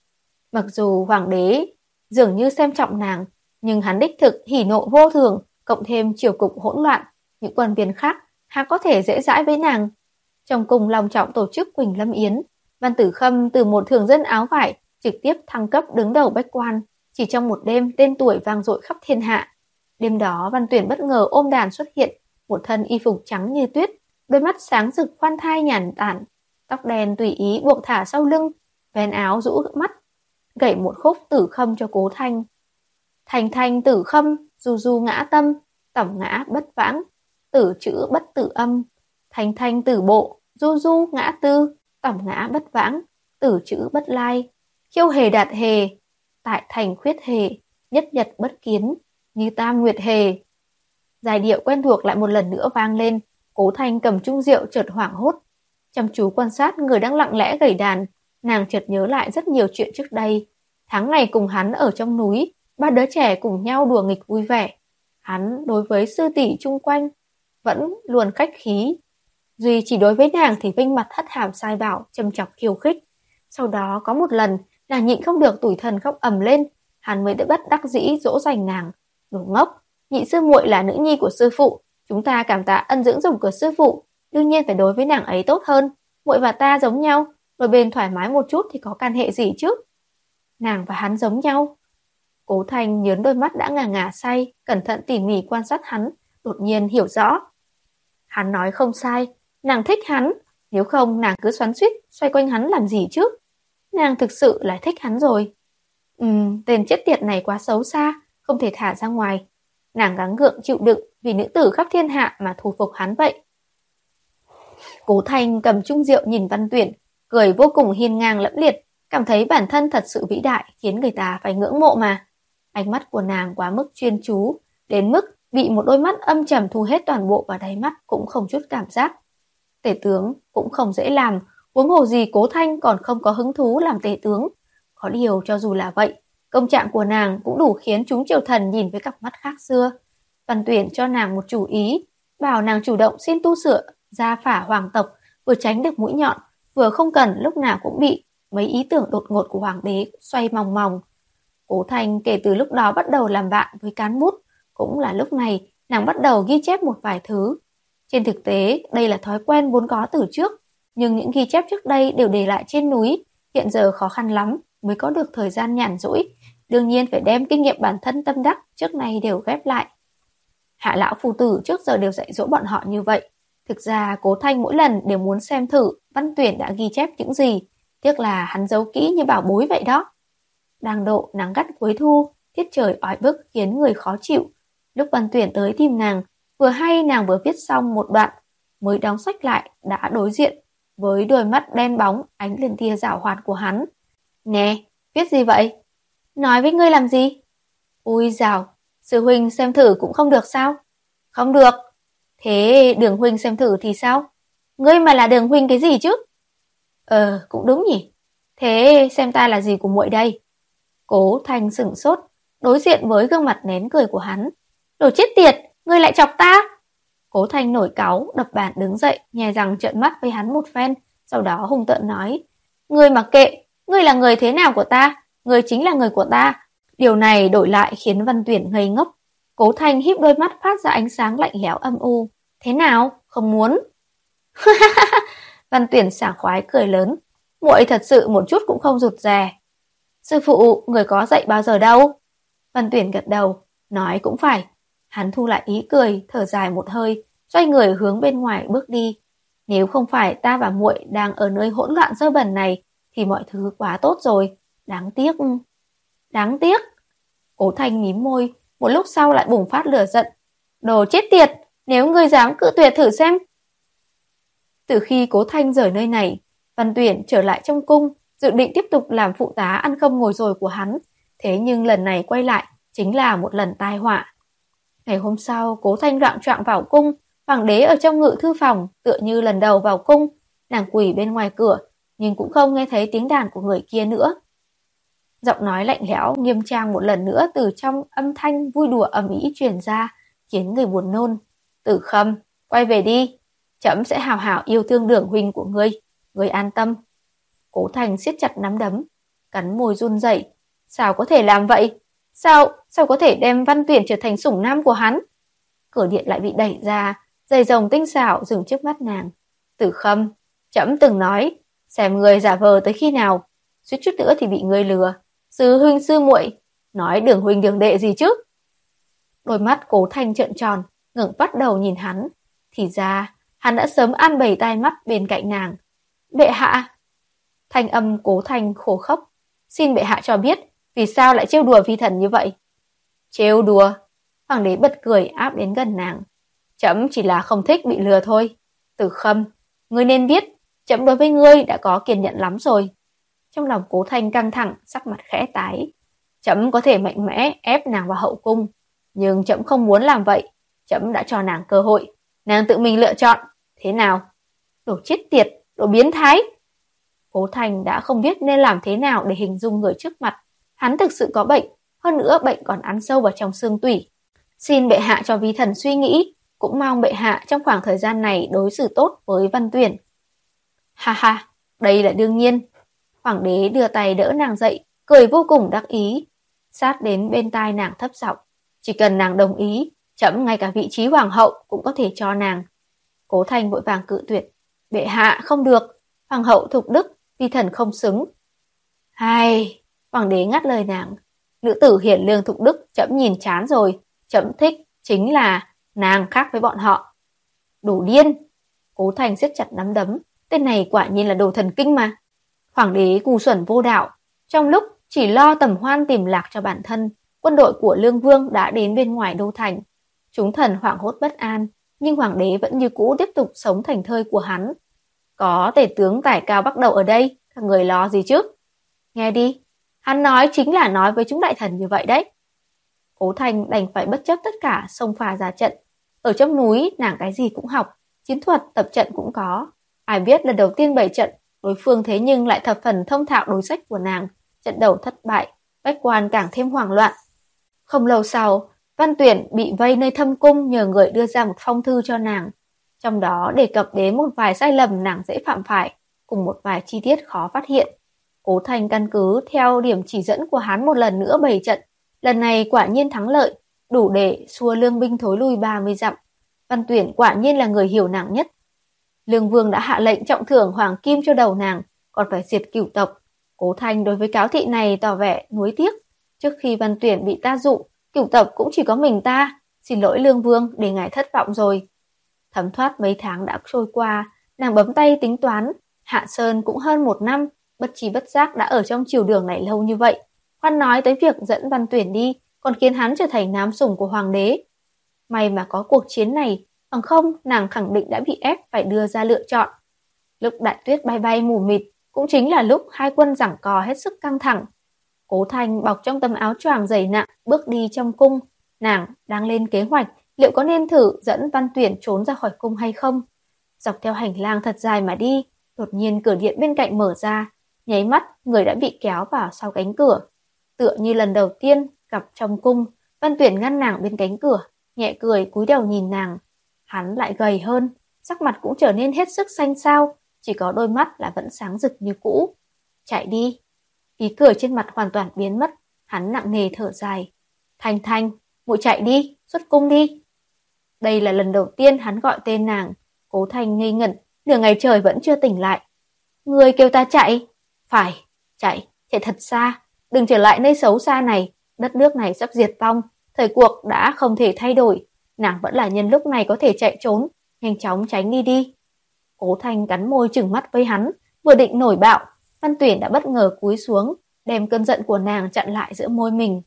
Mặc dù hoàng đế dường như xem trọng nàng, nhưng hắn đích thực hỉ nộ vô thường, cộng thêm triều cục hỗn loạn, những quan viên khác há có thể dễ dãi với nàng. Trong cung long trọng tổ chức Quỳnh Lâm Yến, Văn Tử Khâm từ một thường dân áo vải trực tiếp thăng cấp đứng đầu bách quan, chỉ trong một đêm tên tuổi vang dội khắp thiên hạ. Đêm đó Văn Tuyển bất ngờ ôm đàn xuất hiện, một thân y phục trắng như tuyết, đôi mắt sáng rực khoan thai nhàn tản, tóc đen tùy ý buộc thả sau lưng, ven áo rũ mắt gảy một khúc Tử Khâm cho Cố Thanh. Thành thanh tử khâm, du du ngã tâm, tổng ngã bất vãng, tử chữ bất tử âm. Thành thanh tử bộ, du du ngã tư, tổng ngã bất vãng, tử chữ bất lai. Khiêu hề đạt hề, tại thành khuyết hề, nhất nhật bất kiến, như tam nguyệt hề. Giai điệu quen thuộc lại một lần nữa vang lên. Cố Thanh cầm chung rượu chợt hoảng hốt, chăm chú quan sát người đang lặng lẽ gảy đàn. Nàng chợt nhớ lại rất nhiều chuyện trước đây. Tháng ngày cùng hắn ở trong núi, ba đứa trẻ cùng nhau đùa nghịch vui vẻ. Hắn đối với sư tỷ chung quanh vẫn luôn khách khí, duy chỉ đối với nàng thì vinh mặt hất hàm sai bảo, châm chọc khiêu khích. Sau đó có một lần nàng nhịn không được tủi thân khóc ầm lên, hắn mới đã bất đắc dĩ dỗ dành nàng. Đồ ngốc, nhị sư muội là nữ nhi của sư phụ, chúng ta cảm tạ ân dưỡng dùng của sư phụ, đương nhiên phải đối với nàng ấy tốt hơn. Muội và ta giống nhau, đôi bên thoải mái một chút thì có can hệ gì chứ? Nàng và hắn giống nhau. Cố Thanh nhớn đôi mắt đã ngà ngà say, cẩn thận tỉ mỉ quan sát hắn, đột nhiên hiểu rõ. Hắn nói không sai, nàng thích hắn, nếu không nàng cứ xoắn xuýt xoay quanh hắn làm gì chứ? Nàng thực sự là thích hắn rồi. Ừm, tên chết tiệt này quá xấu xa, không thể thả ra ngoài. Nàng gắng gượng chịu đựng vì nữ tử khắp thiên hạ mà thu phục hắn vậy. Cố Thanh cầm chung rượu nhìn Văn Tuyển, cười vô cùng hiên ngang lẫm liệt, cảm thấy bản thân thật sự vĩ đại, khiến người ta phải ngưỡng mộ mà. Ánh mắt của nàng quá mức chuyên chú, đến mức bị một đôi mắt âm trầm thu hết toàn bộ vào đáy mắt cũng không chút cảm giác. Tể tướng cũng không dễ làm, huống hồ gì Cố Thanh còn không có hứng thú làm tể tướng. Có điều cho dù là vậy, công trạng của nàng cũng đủ khiến chúng triều thần nhìn với cặp mắt khác xưa. Văn Tuyển cho nàng một chủ ý, bảo nàng chủ động xin tu sửa gia phả hoàng tộc, vừa tránh được mũi nhọn, vừa không cần lúc nào cũng bị mấy ý tưởng đột ngột của hoàng đế xoay mòng mòng. Cố Thanh kể từ lúc đó bắt đầu làm bạn với cán bút, cũng là lúc này nàng bắt đầu ghi chép một vài thứ. Trên thực tế, đây là thói quen vốn có từ trước, nhưng những ghi chép trước đây đều để lại trên núi, hiện giờ khó khăn lắm mới có được thời gian nhàn rỗi, đương nhiên phải đem kinh nghiệm bản thân tâm đắc trước nay đều ghép lại. Hạ lão phu tử trước giờ đều dạy dỗ bọn họ như vậy. Thực ra Cố Thanh mỗi lần đều muốn xem thử Văn Tuyển đã ghi chép những gì, tiếc là hắn giấu kỹ như bảo bối vậy đó. Đang độ nắng gắt cuối thu, tiết trời oi bức khiến người khó chịu. Lúc Văn Tuyển tới tìm nàng, vừa hay nàng vừa viết xong một đoạn, mới đóng sách lại đã đối diện với đôi mắt đen bóng ánh lên tia giảo hoạt của hắn. Nè, viết gì vậy? Nói với ngươi làm gì? Ui dào, sư huynh xem thử cũng không được sao? Không được. Thế Đường huynh xem thử thì sao? Ngươi mà là Đường huynh cái gì chứ? Ờ, cũng đúng nhỉ. Thế xem ta là gì của muội đây? Cố Thanh sửng sốt, đối diện với gương mặt nén cười của hắn. Đồ chết tiệt, ngươi lại chọc ta. Cố Thanh nổi cáu, đập bàn đứng dậy, nhè răng trợn mắt với hắn một phen, sau đó hung tợn nói: Ngươi mặc kệ, ngươi là người thế nào của ta, ngươi chính là người của ta. Điều này đổi lại khiến Văn Tuyển ngây ngốc. Cố Thanh híp đôi mắt phát ra ánh sáng lạnh lẽo âm u. Thế nào, không muốn? Văn Tuyển sảng khoái cười lớn. Muội thật sự một chút cũng không rụt rè. Sư phụ, người có dạy bao giờ đâu? Văn Tuyển gật đầu, nói cũng phải. Hắn thu lại ý cười, thở dài một hơi, xoay người hướng bên ngoài bước đi. Nếu không phải ta và muội đang ở nơi hỗn loạn dơ bẩn này, thì mọi thứ quá tốt rồi. Đáng tiếc. Đáng tiếc. Cố Thanh mím môi, một lúc sau lại bùng phát lửa giận. Đồ chết tiệt, nếu ngươi dám cự tuyệt thử xem. Từ khi Cố Thanh rời nơi này, Văn Tuyển trở lại trong cung, dự định tiếp tục làm phụ tá ăn không ngồi rồi của hắn. Thế nhưng lần này quay lại chính là một lần tai họa. Ngày hôm sau, Cố Thanh loạng choạng vào cung, hoàng đế ở trong ngự thư phòng, tựa như lần đầu vào cung. Nàng quỳ bên ngoài cửa, nhưng cũng không nghe thấy tiếng đàn của người kia nữa. Giọng nói lạnh lẽo, nghiêm trang một lần nữa từ trong âm thanh vui đùa ầm ĩ truyền ra, khiến người buồn nôn. Tử Khâm, quay về đi, trẫm sẽ hào hảo yêu thương Đường huynh của ngươi, ngươi an tâm. Cố Thanh siết chặt nắm đấm, cắn môi run rẩy. Sao có thể làm vậy? Sao, sao có thể đem Văn Tuyển trở thành sủng nam của hắn? Cửa điện lại bị đẩy ra, giày rồng tinh xảo dừng trước mắt nàng. Tử Khâm, trẫm từng nói, xem người giả vờ tới khi nào, suýt chút nữa thì bị người lừa. Sư huynh sư muội, nói Đường huynh đường đệ gì chứ? Đôi mắt Cố Thanh trợn tròn, ngẩng bắt đầu nhìn hắn. Thì ra, hắn đã sớm an bày tai mắt bên cạnh nàng. Bệ hạ! Thanh âm Cố Thanh khổ khốc. Xin bệ hạ cho biết, vì sao lại trêu đùa vi thần như vậy? Trêu đùa? Hoàng đế bật cười áp đến gần nàng. Trẫm chỉ là không thích bị lừa thôi. Từ Khâm, ngươi nên biết, trẫm đối với ngươi đã có kiên nhẫn lắm rồi. Trong lòng Cố Thanh căng thẳng, sắc mặt khẽ tái. Trẫm có thể mạnh mẽ ép nàng vào hậu cung, nhưng trẫm không muốn làm vậy. Trẫm đã cho nàng cơ hội, nàng tự mình lựa chọn. Thế nào? Đồ chết tiệt, đồ biến thái. Cố Thanh đã không biết nên làm thế nào để hình dung người trước mặt. Hắn thực sự có bệnh, hơn nữa bệnh còn ăn sâu vào trong xương tủy. Xin bệ hạ cho vi thần suy nghĩ, cũng mong bệ hạ trong khoảng thời gian này đối xử tốt với Văn Tuyển. Ha ha, đây là đương nhiên. Hoàng đế đưa tay đỡ nàng dậy, cười vô cùng đắc ý, sát đến bên tai nàng thấp giọng. Chỉ cần nàng đồng ý, trẫm ngay cả vị trí hoàng hậu cũng có thể cho nàng. Cố Thanh vội vàng cự tuyệt. Bệ hạ không được, hoàng hậu thục đức, vi thần không xứng. Hai, hoàng đế ngắt lời nàng. Nữ tử hiển lương thục đức trẫm nhìn chán rồi, trẫm thích chính là nàng khác với bọn họ. Đồ điên. Cố Thanh siết chặt nắm đấm, tên này quả nhiên là đồ thần kinh mà. Hoàng đế ngu xuẩn vô đạo, trong lúc chỉ lo tầm hoan tìm lạc cho bản thân, quân đội của Lương Vương đã đến bên ngoài đô thành. Chúng thần hoảng hốt bất an, nhưng hoàng đế vẫn như cũ tiếp tục sống thành thơi của hắn. Có tể tướng tài cao bắt đầu ở đây, các người lo gì chứ? Nghe đi, hắn nói chính là nói với chúng đại thần như vậy đấy. Cố Thanh đành phải bất chấp tất cả xông pha ra trận. Ở trong núi nàng cái gì cũng học, chiến thuật tập trận cũng có. Ai biết lần đầu tiên bày trận, đối phương thế nhưng lại thập phần thông thạo đối sách của nàng. Trận đầu thất bại, bách quan càng thêm hoảng loạn. Không lâu sau, Văn Tuyển bị vây nơi thâm cung nhờ người đưa ra một phong thư cho nàng. Trong đó đề cập đến một vài sai lầm nàng dễ phạm phải, cùng một vài chi tiết khó phát hiện. Cố Thanh căn cứ theo điểm chỉ dẫn của hắn một lần nữa bày trận. Lần này quả nhiên thắng lợi, đủ để xua Lương binh thối lui ba mươi dặm. Văn Tuyển quả nhiên là người hiểu nàng nhất. Lương Vương đã hạ lệnh trọng thưởng hoàng kim cho đầu nàng, còn phải diệt cửu tộc. Cố Thanh đối với cáo thị này tỏ vẻ nuối tiếc. Trước khi Văn Tuyển bị ta dụ, cửu tộc cũng chỉ có mình ta. Xin lỗi Lương Vương, để ngài thất vọng rồi. Thấm thoát mấy tháng đã trôi qua, nàng bấm tay tính toán. Hạ Sơn cũng hơn một năm, bất trí bất giác đã ở trong triều đường này lâu như vậy. Khoan nói tới việc dẫn Văn Tuyển đi, còn khiến hắn trở thành nam sủng của hoàng đế. May mà có cuộc chiến này, bằng không nàng khẳng định đã bị ép phải đưa ra lựa chọn. Lúc đại tuyết bay bay mù mịt, cũng chính là lúc hai quân giằng co hết sức căng thẳng. Cố Thanh bọc trong tấm áo choàng dày nặng, bước đi trong cung. Nàng đang lên kế hoạch liệu có nên thử dẫn Văn Tuyển trốn ra khỏi cung hay không. Dọc theo hành lang thật dài mà đi, đột nhiên cửa điện bên cạnh mở ra, nháy mắt người đã bị kéo vào sau cánh cửa. Tựa như lần đầu tiên gặp trong cung, Văn Tuyển ngăn nàng bên cánh cửa, nhẹ cười cúi đầu nhìn nàng. Hắn lại gầy hơn, sắc mặt cũng trở nên hết sức xanh xao, chỉ có đôi mắt là vẫn sáng rực như cũ. Chạy đi. Ý cười trên mặt hoàn toàn biến mất, hắn nặng nề thở dài. Thanh Thanh, muội chạy đi, xuất cung đi. Đây là lần đầu tiên hắn gọi tên nàng. Cố Thanh ngây ngẩn, nửa ngày trời vẫn chưa tỉnh lại. Người kêu ta chạy? Phải, chạy, chạy thật xa. Đừng trở lại nơi xấu xa này, đất nước này sắp diệt vong. Thời cuộc đã không thể thay đổi. Nàng vẫn là nhân lúc này có thể chạy trốn, nhanh chóng tránh đi đi. Cố Thanh cắn môi trừng mắt với hắn, vừa định nổi bạo, Văn Tuyển đã bất ngờ cúi xuống, đem cơn giận của nàng chặn lại giữa môi mình.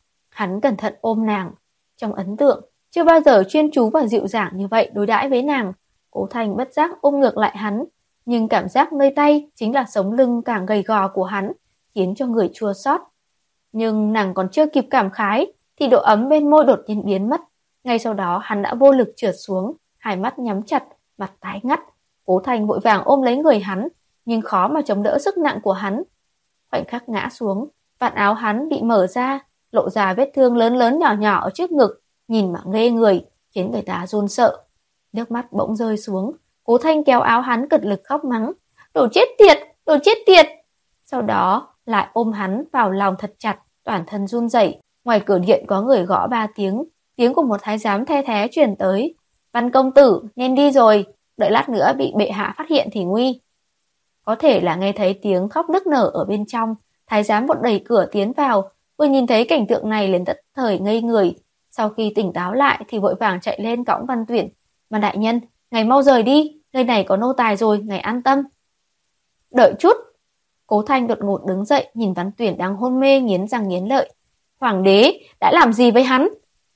Hắn cẩn thận ôm nàng, trong ấn tượng, chưa bao giờ chuyên chú và dịu dàng như vậy đối đãi với nàng. Cố Thanh bất giác ôm ngược lại hắn, nhưng cảm giác nơi tay chính là sống lưng càng gầy gò của hắn, khiến cho người chua xót. Nhưng nàng còn chưa kịp cảm khái, thì độ ấm bên môi đột nhiên biến mất. Ngay sau đó hắn đã vô lực trượt xuống, hai mắt nhắm chặt, mặt tái ngắt. Cố Thanh vội vàng ôm lấy người hắn, nhưng khó mà chống đỡ sức nặng của hắn. Khoảnh khắc ngã xuống, vạt áo hắn bị mở ra, lộ ra vết thương lớn lớn nhỏ nhỏ ở trước ngực, nhìn mà ghê người, khiến người ta run sợ. Nước mắt bỗng rơi xuống, Cố Thanh kéo áo hắn cật lực khóc mắng, đồ chết tiệt, đồ chết tiệt. Sau đó lại ôm hắn vào lòng thật chặt, toàn thân run rẩy. Ngoài cửa điện có người gõ ba tiếng, tiếng của một thái giám the thé truyền tới. Văn công tử, nên đi rồi, đợi lát nữa bị bệ hạ phát hiện thì nguy. Có thể là nghe thấy tiếng khóc nức nở ở bên trong, thái giám vội đẩy cửa tiến vào, vừa nhìn thấy cảnh tượng này liền tất thời ngây người. Sau khi tỉnh táo lại thì vội vàng chạy lên cõng Văn Tuyển. Mà đại nhân, ngài mau rời đi, nơi này có nô tài rồi, ngài an tâm. Đợi chút. Cố Thanh đột ngột đứng dậy, nhìn Văn Tuyển đang hôn mê nghiến răng nghiến lợi. Hoàng đế đã làm gì với hắn?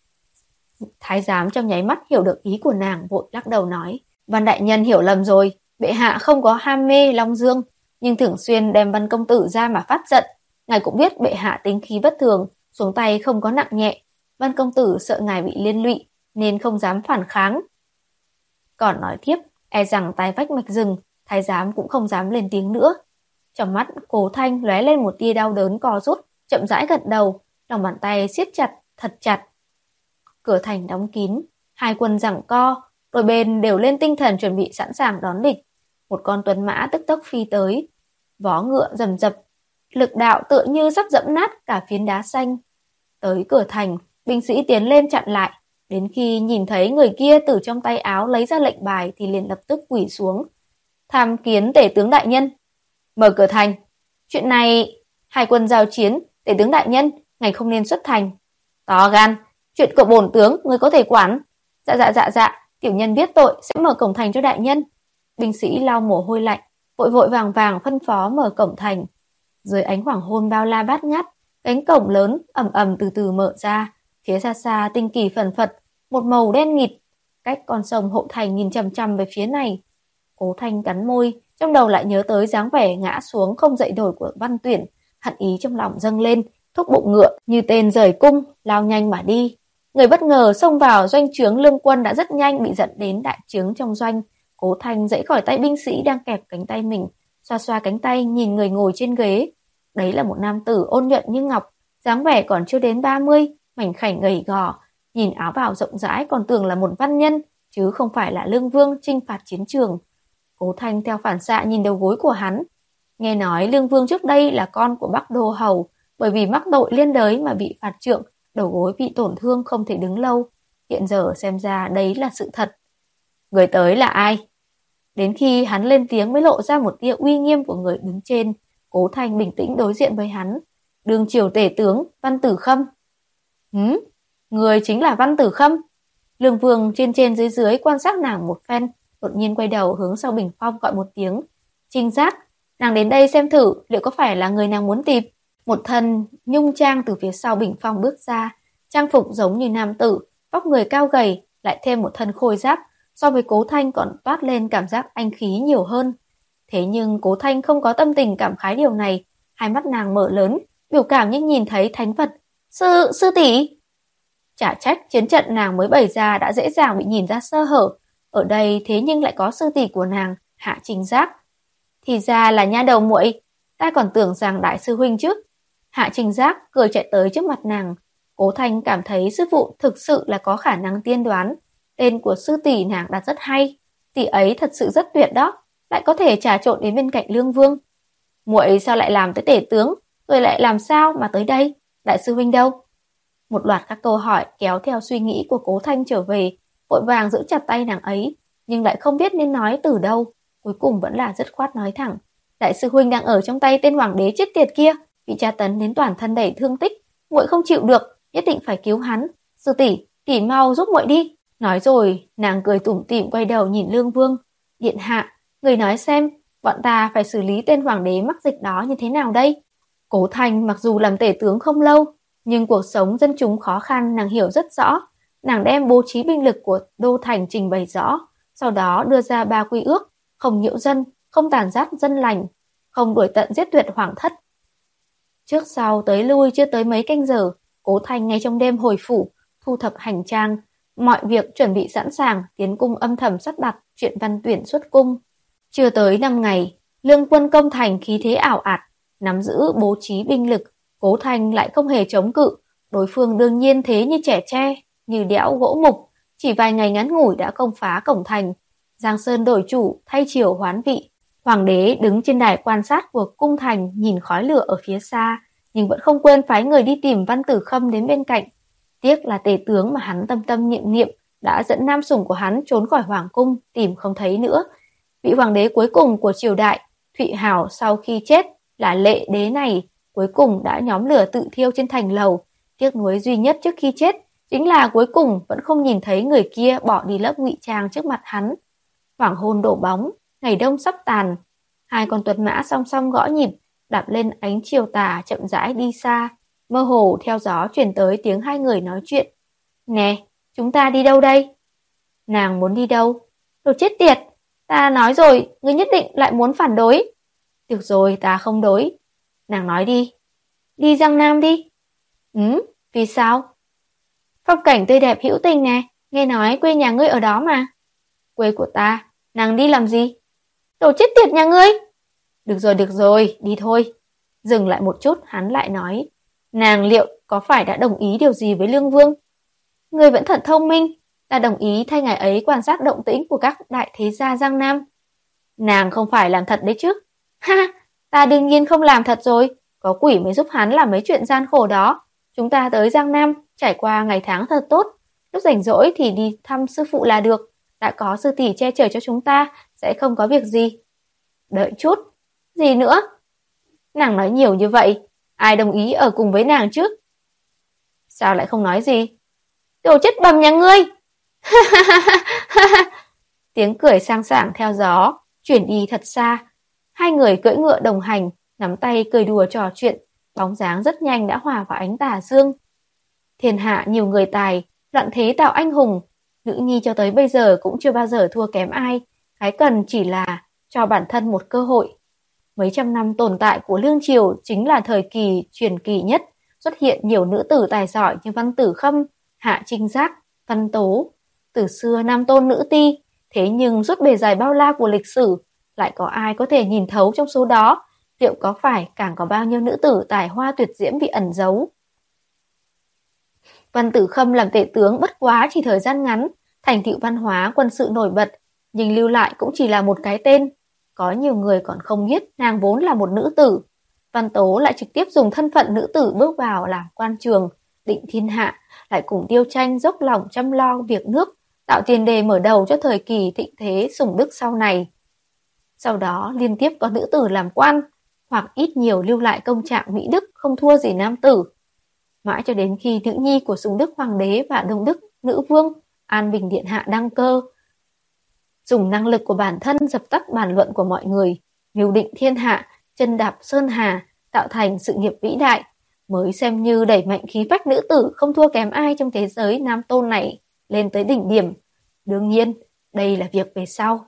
Thái giám trong nháy mắt hiểu được ý của nàng, vội lắc đầu nói: Văn đại nhân hiểu lầm rồi, bệ hạ không có ham mê Long Dương, nhưng thường xuyên đem Văn công tử ra mà phát giận. Ngài cũng biết bệ hạ tính khí bất thường, xuống tay không có nặng nhẹ. Văn công tử sợ ngài bị liên lụy nên không dám phản kháng. Còn nói tiếp, e rằng tai vách mạch rừng, thái giám cũng không dám lên tiếng nữa. Trong mắt Cố Thanh lóe lên một tia đau đớn co rút, chậm rãi gật đầu, lòng bàn tay siết chặt, thật chặt. Cửa thành đóng kín, hai quân giằng co, đôi bên đều lên tinh thần chuẩn bị sẵn sàng đón địch. Một con tuấn mã tức tốc phi tới, vó ngựa rầm rập, lực đạo tựa như sắp dẫm nát cả phiến đá xanh. Tới cửa thành, binh sĩ tiến lên chặn lại, đến khi nhìn thấy người kia từ trong tay áo lấy ra lệnh bài thì liền lập tức quỳ xuống. Tham kiến tể tướng đại nhân. Mở cửa thành. Chuyện này, hai quân giao chiến, tể tướng đại nhân, ngài không nên xuất thành. To gan, chuyện của bổn tướng người có thể quản. Dạ dạ dạ dạ, tiểu nhân biết tội sẽ mở cổng thành cho đại nhân. Binh sĩ lau mồ hôi lạnh, vội vội vàng vàng phân phó mở cổng thành. Dưới ánh hoàng hôn bao la bát ngát, cánh cổng lớn ầm ầm từ từ mở ra, phía xa xa tinh kỳ phần phật, một màu đen nghịt, cách con sông Hộ Thành nhìn chằm chằm về phía này. Cố Thanh cắn môi, trong đầu lại nhớ tới dáng vẻ ngã xuống không dậy nổi của Văn Tuyển, hận ý trong lòng dâng lên, thúc bụng ngựa như tên rời cung, lao nhanh mà đi. Người bất ngờ xông vào doanh trướng lương quân đã rất nhanh bị dẫn đến đại trướng trong doanh. Cố Thanh dãy khỏi tay binh sĩ đang kẹp cánh tay mình, xoa xoa cánh tay nhìn người ngồi trên ghế. Đấy là một nam tử ôn nhuận như ngọc, dáng vẻ còn chưa đến ba mươi, mảnh khảnh gầy gò, nhìn áo bào rộng rãi còn tưởng là một văn nhân, chứ không phải là lương vương chinh phạt chiến trường. Cố Thanh theo phản xạ nhìn đầu gối của hắn. Nghe nói lương vương trước đây là con của Bắc Đô Hầu, bởi vì mắc tội liên đới mà bị phạt trượng, đầu gối bị tổn thương không thể đứng lâu. Hiện giờ xem ra đấy là sự thật. Người tới là ai? Đến khi hắn lên tiếng mới lộ ra một tia uy nghiêm của người đứng trên. Cố Thanh bình tĩnh đối diện với hắn. Đương triều tể tướng Văn Tử Khâm. Hứ? Người chính là Văn Tử Khâm? Lương Vương trên trên dưới dưới quan sát nàng một phen, đột nhiên quay đầu hướng sau bình phong gọi một tiếng. Trinh sát, nàng đến đây xem thử liệu có phải là người nàng muốn tìm. Một thân nhung trang từ phía sau bình phong bước ra, trang phục giống như nam tử, vóc người cao gầy, lại thêm một thân khôi giáp, so với Cố Thanh còn toát lên cảm giác anh khí nhiều hơn. Thế nhưng Cố Thanh không có tâm tình cảm khái điều này, hai mắt nàng mở lớn, biểu cảm như nhìn thấy thánh vật. Sư, sư tỷ. Chả trách chiến trận nàng mới bày ra đã dễ dàng bị nhìn ra sơ hở, ở đây thế nhưng lại có sư tỷ của nàng, Hạ Trình Giác. Thì ra là nha đầu muội, ta còn tưởng rằng đại sư huynh chứ. Hạ Trình Giác cười chạy tới trước mặt nàng. Cố Thanh cảm thấy sư phụ thực sự là có khả năng tiên đoán. Tên của sư tỷ nàng đặt rất hay, tỷ ấy thật sự rất tuyệt đó, lại có thể trà trộn đến bên cạnh Lương Vương. Muội sao lại làm tới tể tướng, rồi lại làm sao mà tới đây? Đại sư huynh đâu? Một loạt các câu hỏi kéo theo suy nghĩ của Cố Thanh trở về, vội vàng giữ chặt tay nàng ấy, nhưng lại không biết nên nói từ đâu. Cuối cùng vẫn là dứt khoát nói thẳng. Đại sư huynh đang ở trong tay tên hoàng đế chết tiệt kia, bị tra tấn đến toàn thân đầy thương tích, muội không chịu được, nhất định phải cứu hắn. Sư tỷ, tỷ mau giúp muội đi. Nói rồi, nàng cười tủm tỉm quay đầu nhìn Lương Vương. Điện hạ, người nói xem, bọn ta phải xử lý tên hoàng đế mắc dịch đó như thế nào đây? Cố Thanh mặc dù làm tể tướng không lâu, nhưng cuộc sống dân chúng khó khăn nàng hiểu rất rõ. Nàng đem bố trí binh lực của đô thành trình bày rõ, sau đó đưa ra ba quy ước: không nhiễu dân, không tàn sát dân lành, không đuổi tận giết tuyệt hoàng thất. Trước sau tới lui chưa tới mấy canh giờ, Cố Thanh ngay trong đêm hồi phủ, thu thập hành trang, mọi việc chuẩn bị sẵn sàng, tiến cung âm thầm sắp đặt chuyện Văn Tuyển xuất cung. Chưa tới năm ngày, lương quân công thành khí thế ảo ạt, nắm giữ bố trí binh lực, Cố Thanh lại không hề chống cự, đối phương đương nhiên thế như trẻ tre, như đẽo gỗ mục, chỉ vài ngày ngắn ngủi đã công phá cổng thành. Giang Sơn đổi chủ, thay chiều hoán vị. Hoàng đế đứng trên đài quan sát của cung thành, nhìn khói lửa ở phía xa, nhưng vẫn không quên phái người đi tìm Văn Tử Khâm đến bên cạnh. Tiếc là tể tướng mà hắn tâm tâm niệm niệm đã dẫn nam sủng của hắn trốn khỏi hoàng cung, tìm không thấy nữa. Vị hoàng đế cuối cùng của triều đại, Thụy Hảo sau khi chết là Lệ đế này, cuối cùng đã nhóm lửa tự thiêu trên thành lầu. Tiếc nuối duy nhất trước khi chết chính là cuối cùng vẫn không nhìn thấy người kia bỏ đi lớp ngụy trang trước mặt hắn. Hoàng hôn đổ bóng, ngày đông sắp tàn. Hai con tuần mã song song gõ nhịp, đạp lên ánh chiều tà chậm rãi đi xa, mơ hồ theo gió truyền tới tiếng hai người nói chuyện. Nè, chúng ta đi đâu đây? Nàng muốn đi đâu? Đồ chết tiệt, ta nói rồi, ngươi nhất định lại muốn phản đối. Được rồi, ta không đối. Nàng nói đi. Đi Giang Nam đi. Ừ, vì sao? Phong cảnh tươi đẹp hữu tình nè, nghe nói quê nhà ngươi ở đó mà. Quê của ta, nàng đi làm gì? Đồ chết tiệt nhà ngươi. Được rồi, được rồi, đi thôi. Dừng lại một chút, hắn lại nói. Nàng liệu có phải đã đồng ý điều gì với Lương Vương? Ngươi vẫn thật thông minh. Ta đồng ý thay ngài ấy quan sát động tĩnh của các đại thế gia Giang Nam. Nàng không phải làm thật đấy chứ? Ha, ta đương nhiên không làm thật rồi. Có quỷ mới giúp hắn làm mấy chuyện gian khổ đó. Chúng ta tới Giang Nam, trải qua ngày tháng thật tốt. Lúc rảnh rỗi thì đi thăm sư phụ là được. Đã có sư tỷ che chở cho chúng ta, sẽ không có việc gì. Đợi chút. Gì nữa? Nàng nói nhiều như vậy, ai đồng ý ở cùng với nàng chứ? Sao lại không nói gì? Đồ chết bầm nhà ngươi! Tiếng cười sang sảng theo gió, chuyển đi thật xa. Hai người cưỡi ngựa đồng hành, nắm tay cười đùa trò chuyện, bóng dáng rất nhanh đã hòa vào ánh tà dương. Thiên hạ nhiều người tài, loạn thế tạo anh hùng. Nữ nhi cho tới bây giờ cũng chưa bao giờ thua kém ai. Cái cần chỉ là cho bản thân một cơ hội. Mấy trăm năm tồn tại của Lương Triều chính là thời kỳ truyền kỳ nhất, xuất hiện nhiều nữ tử tài giỏi như Văn Tử Khâm, Hạ Trinh Giác, Văn Tố. Từ xưa nam tôn nữ ti, thế nhưng suốt bề dài bao la của lịch sử, lại có ai có thể nhìn thấu trong số đó, liệu có phải càng có bao nhiêu nữ tử tài hoa tuyệt diễm bị ẩn giấu. Văn Tử Khâm làm tể tướng bất quá chỉ thời gian ngắn, thành tựu văn hóa quân sự nổi bật, nhưng lưu lại cũng chỉ là một cái tên. Có nhiều người còn không biết nàng vốn là một nữ tử. Văn Tố lại trực tiếp dùng thân phận nữ tử bước vào làm quan trường, định thiên hạ, lại cùng Tiêu Tranh dốc lòng chăm lo việc nước, tạo tiền đề mở đầu cho thời kỳ thịnh thế sủng đức sau này. Sau đó liên tiếp có nữ tử làm quan, hoặc ít nhiều lưu lại công trạng mỹ đức không thua gì nam tử. Mãi cho đến khi nữ nhi của sủng đức hoàng đế và đông đức nữ vương An Bình Điện Hạ đăng cơ, dùng năng lực của bản thân dập tắt bàn luận của mọi người, mưu định thiên hạ, chân đạp sơn hà, tạo thành sự nghiệp vĩ đại, mới xem như đẩy mạnh khí phách nữ tử không thua kém ai trong thế giới nam tôn này lên tới đỉnh điểm. Đương nhiên, đây là việc về sau.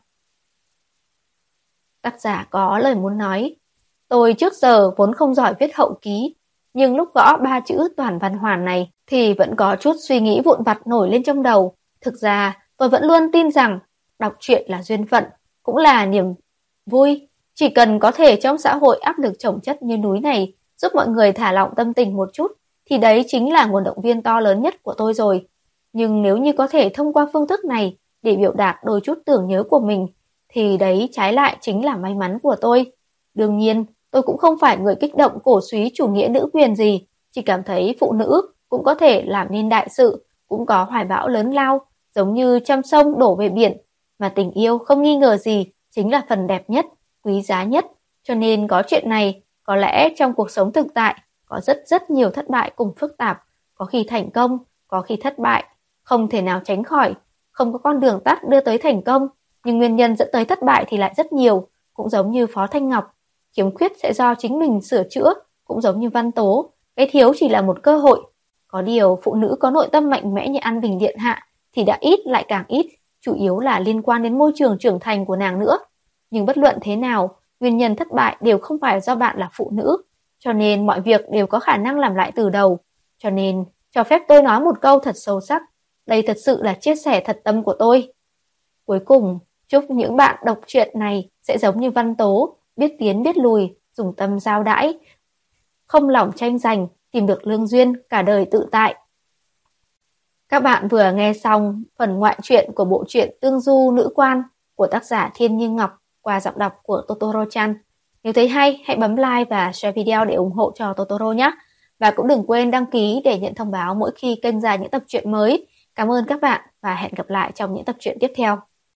Tác giả có lời muốn nói. Tôi trước giờ vốn không giỏi viết hậu ký, nhưng lúc gõ ba chữ Toàn Văn Hoàn này thì vẫn có chút suy nghĩ vụn vặt nổi lên trong đầu. Thực ra, tôi vẫn luôn tin rằng đọc truyện là duyên phận, cũng là niềm vui. Chỉ cần có thể trong xã hội áp lực chồng chất như núi này giúp mọi người thả lỏng tâm tình một chút, thì đấy chính là nguồn động viên to lớn nhất của tôi rồi. Nhưng nếu như có thể thông qua phương thức này để biểu đạt đôi chút tưởng nhớ của mình, thì đấy trái lại chính là may mắn của tôi. Đương nhiên, tôi cũng không phải người kích động cổ súy chủ nghĩa nữ quyền gì, chỉ cảm thấy phụ nữ cũng có thể làm nên đại sự, cũng có hoài bão lớn lao, giống như trăm sông đổ về biển. Mà tình yêu không nghi ngờ gì chính là phần đẹp nhất, quý giá nhất. Cho nên có chuyện này, có lẽ trong cuộc sống thực tại có rất rất nhiều thất bại cùng phức tạp, có khi thành công, có khi thất bại, không thể nào tránh khỏi. Không có con đường tắt đưa tới thành công, nhưng nguyên nhân dẫn tới thất bại thì lại rất nhiều. Cũng giống như Phó Thanh Ngọc, khiếm khuyết sẽ do chính mình sửa chữa. Cũng giống như Văn Tố, cái thiếu chỉ là một cơ hội. Có điều phụ nữ có nội tâm mạnh mẽ như An Bình Điện Hạ thì đã ít lại càng ít, chủ yếu là liên quan đến môi trường trưởng thành của nàng nữa. Nhưng bất luận thế nào, nguyên nhân thất bại đều không phải do bạn là phụ nữ, cho nên mọi việc đều có khả năng làm lại từ đầu. Cho nên, cho phép tôi nói một câu thật sâu sắc, đây thật sự là chia sẻ thật tâm của tôi. Cuối cùng, chúc những bạn đọc truyện này sẽ giống như Văn Tố, biết tiến biết lùi, dùng tâm giao đãi, không lỏng tranh giành, tìm được lương duyên, cả đời tự tại. Các bạn vừa nghe xong phần ngoại truyện của bộ truyện Tương Du Nữ Quan của tác giả Thiên Như Ngọc qua giọng đọc của Totoro-chan. Nếu thấy hay, hãy bấm like và share video để ủng hộ cho Totoro nhé. Và cũng đừng quên đăng ký để nhận thông báo mỗi khi kênh ra những tập truyện mới. Cảm ơn các bạn và hẹn gặp lại trong những tập truyện tiếp theo.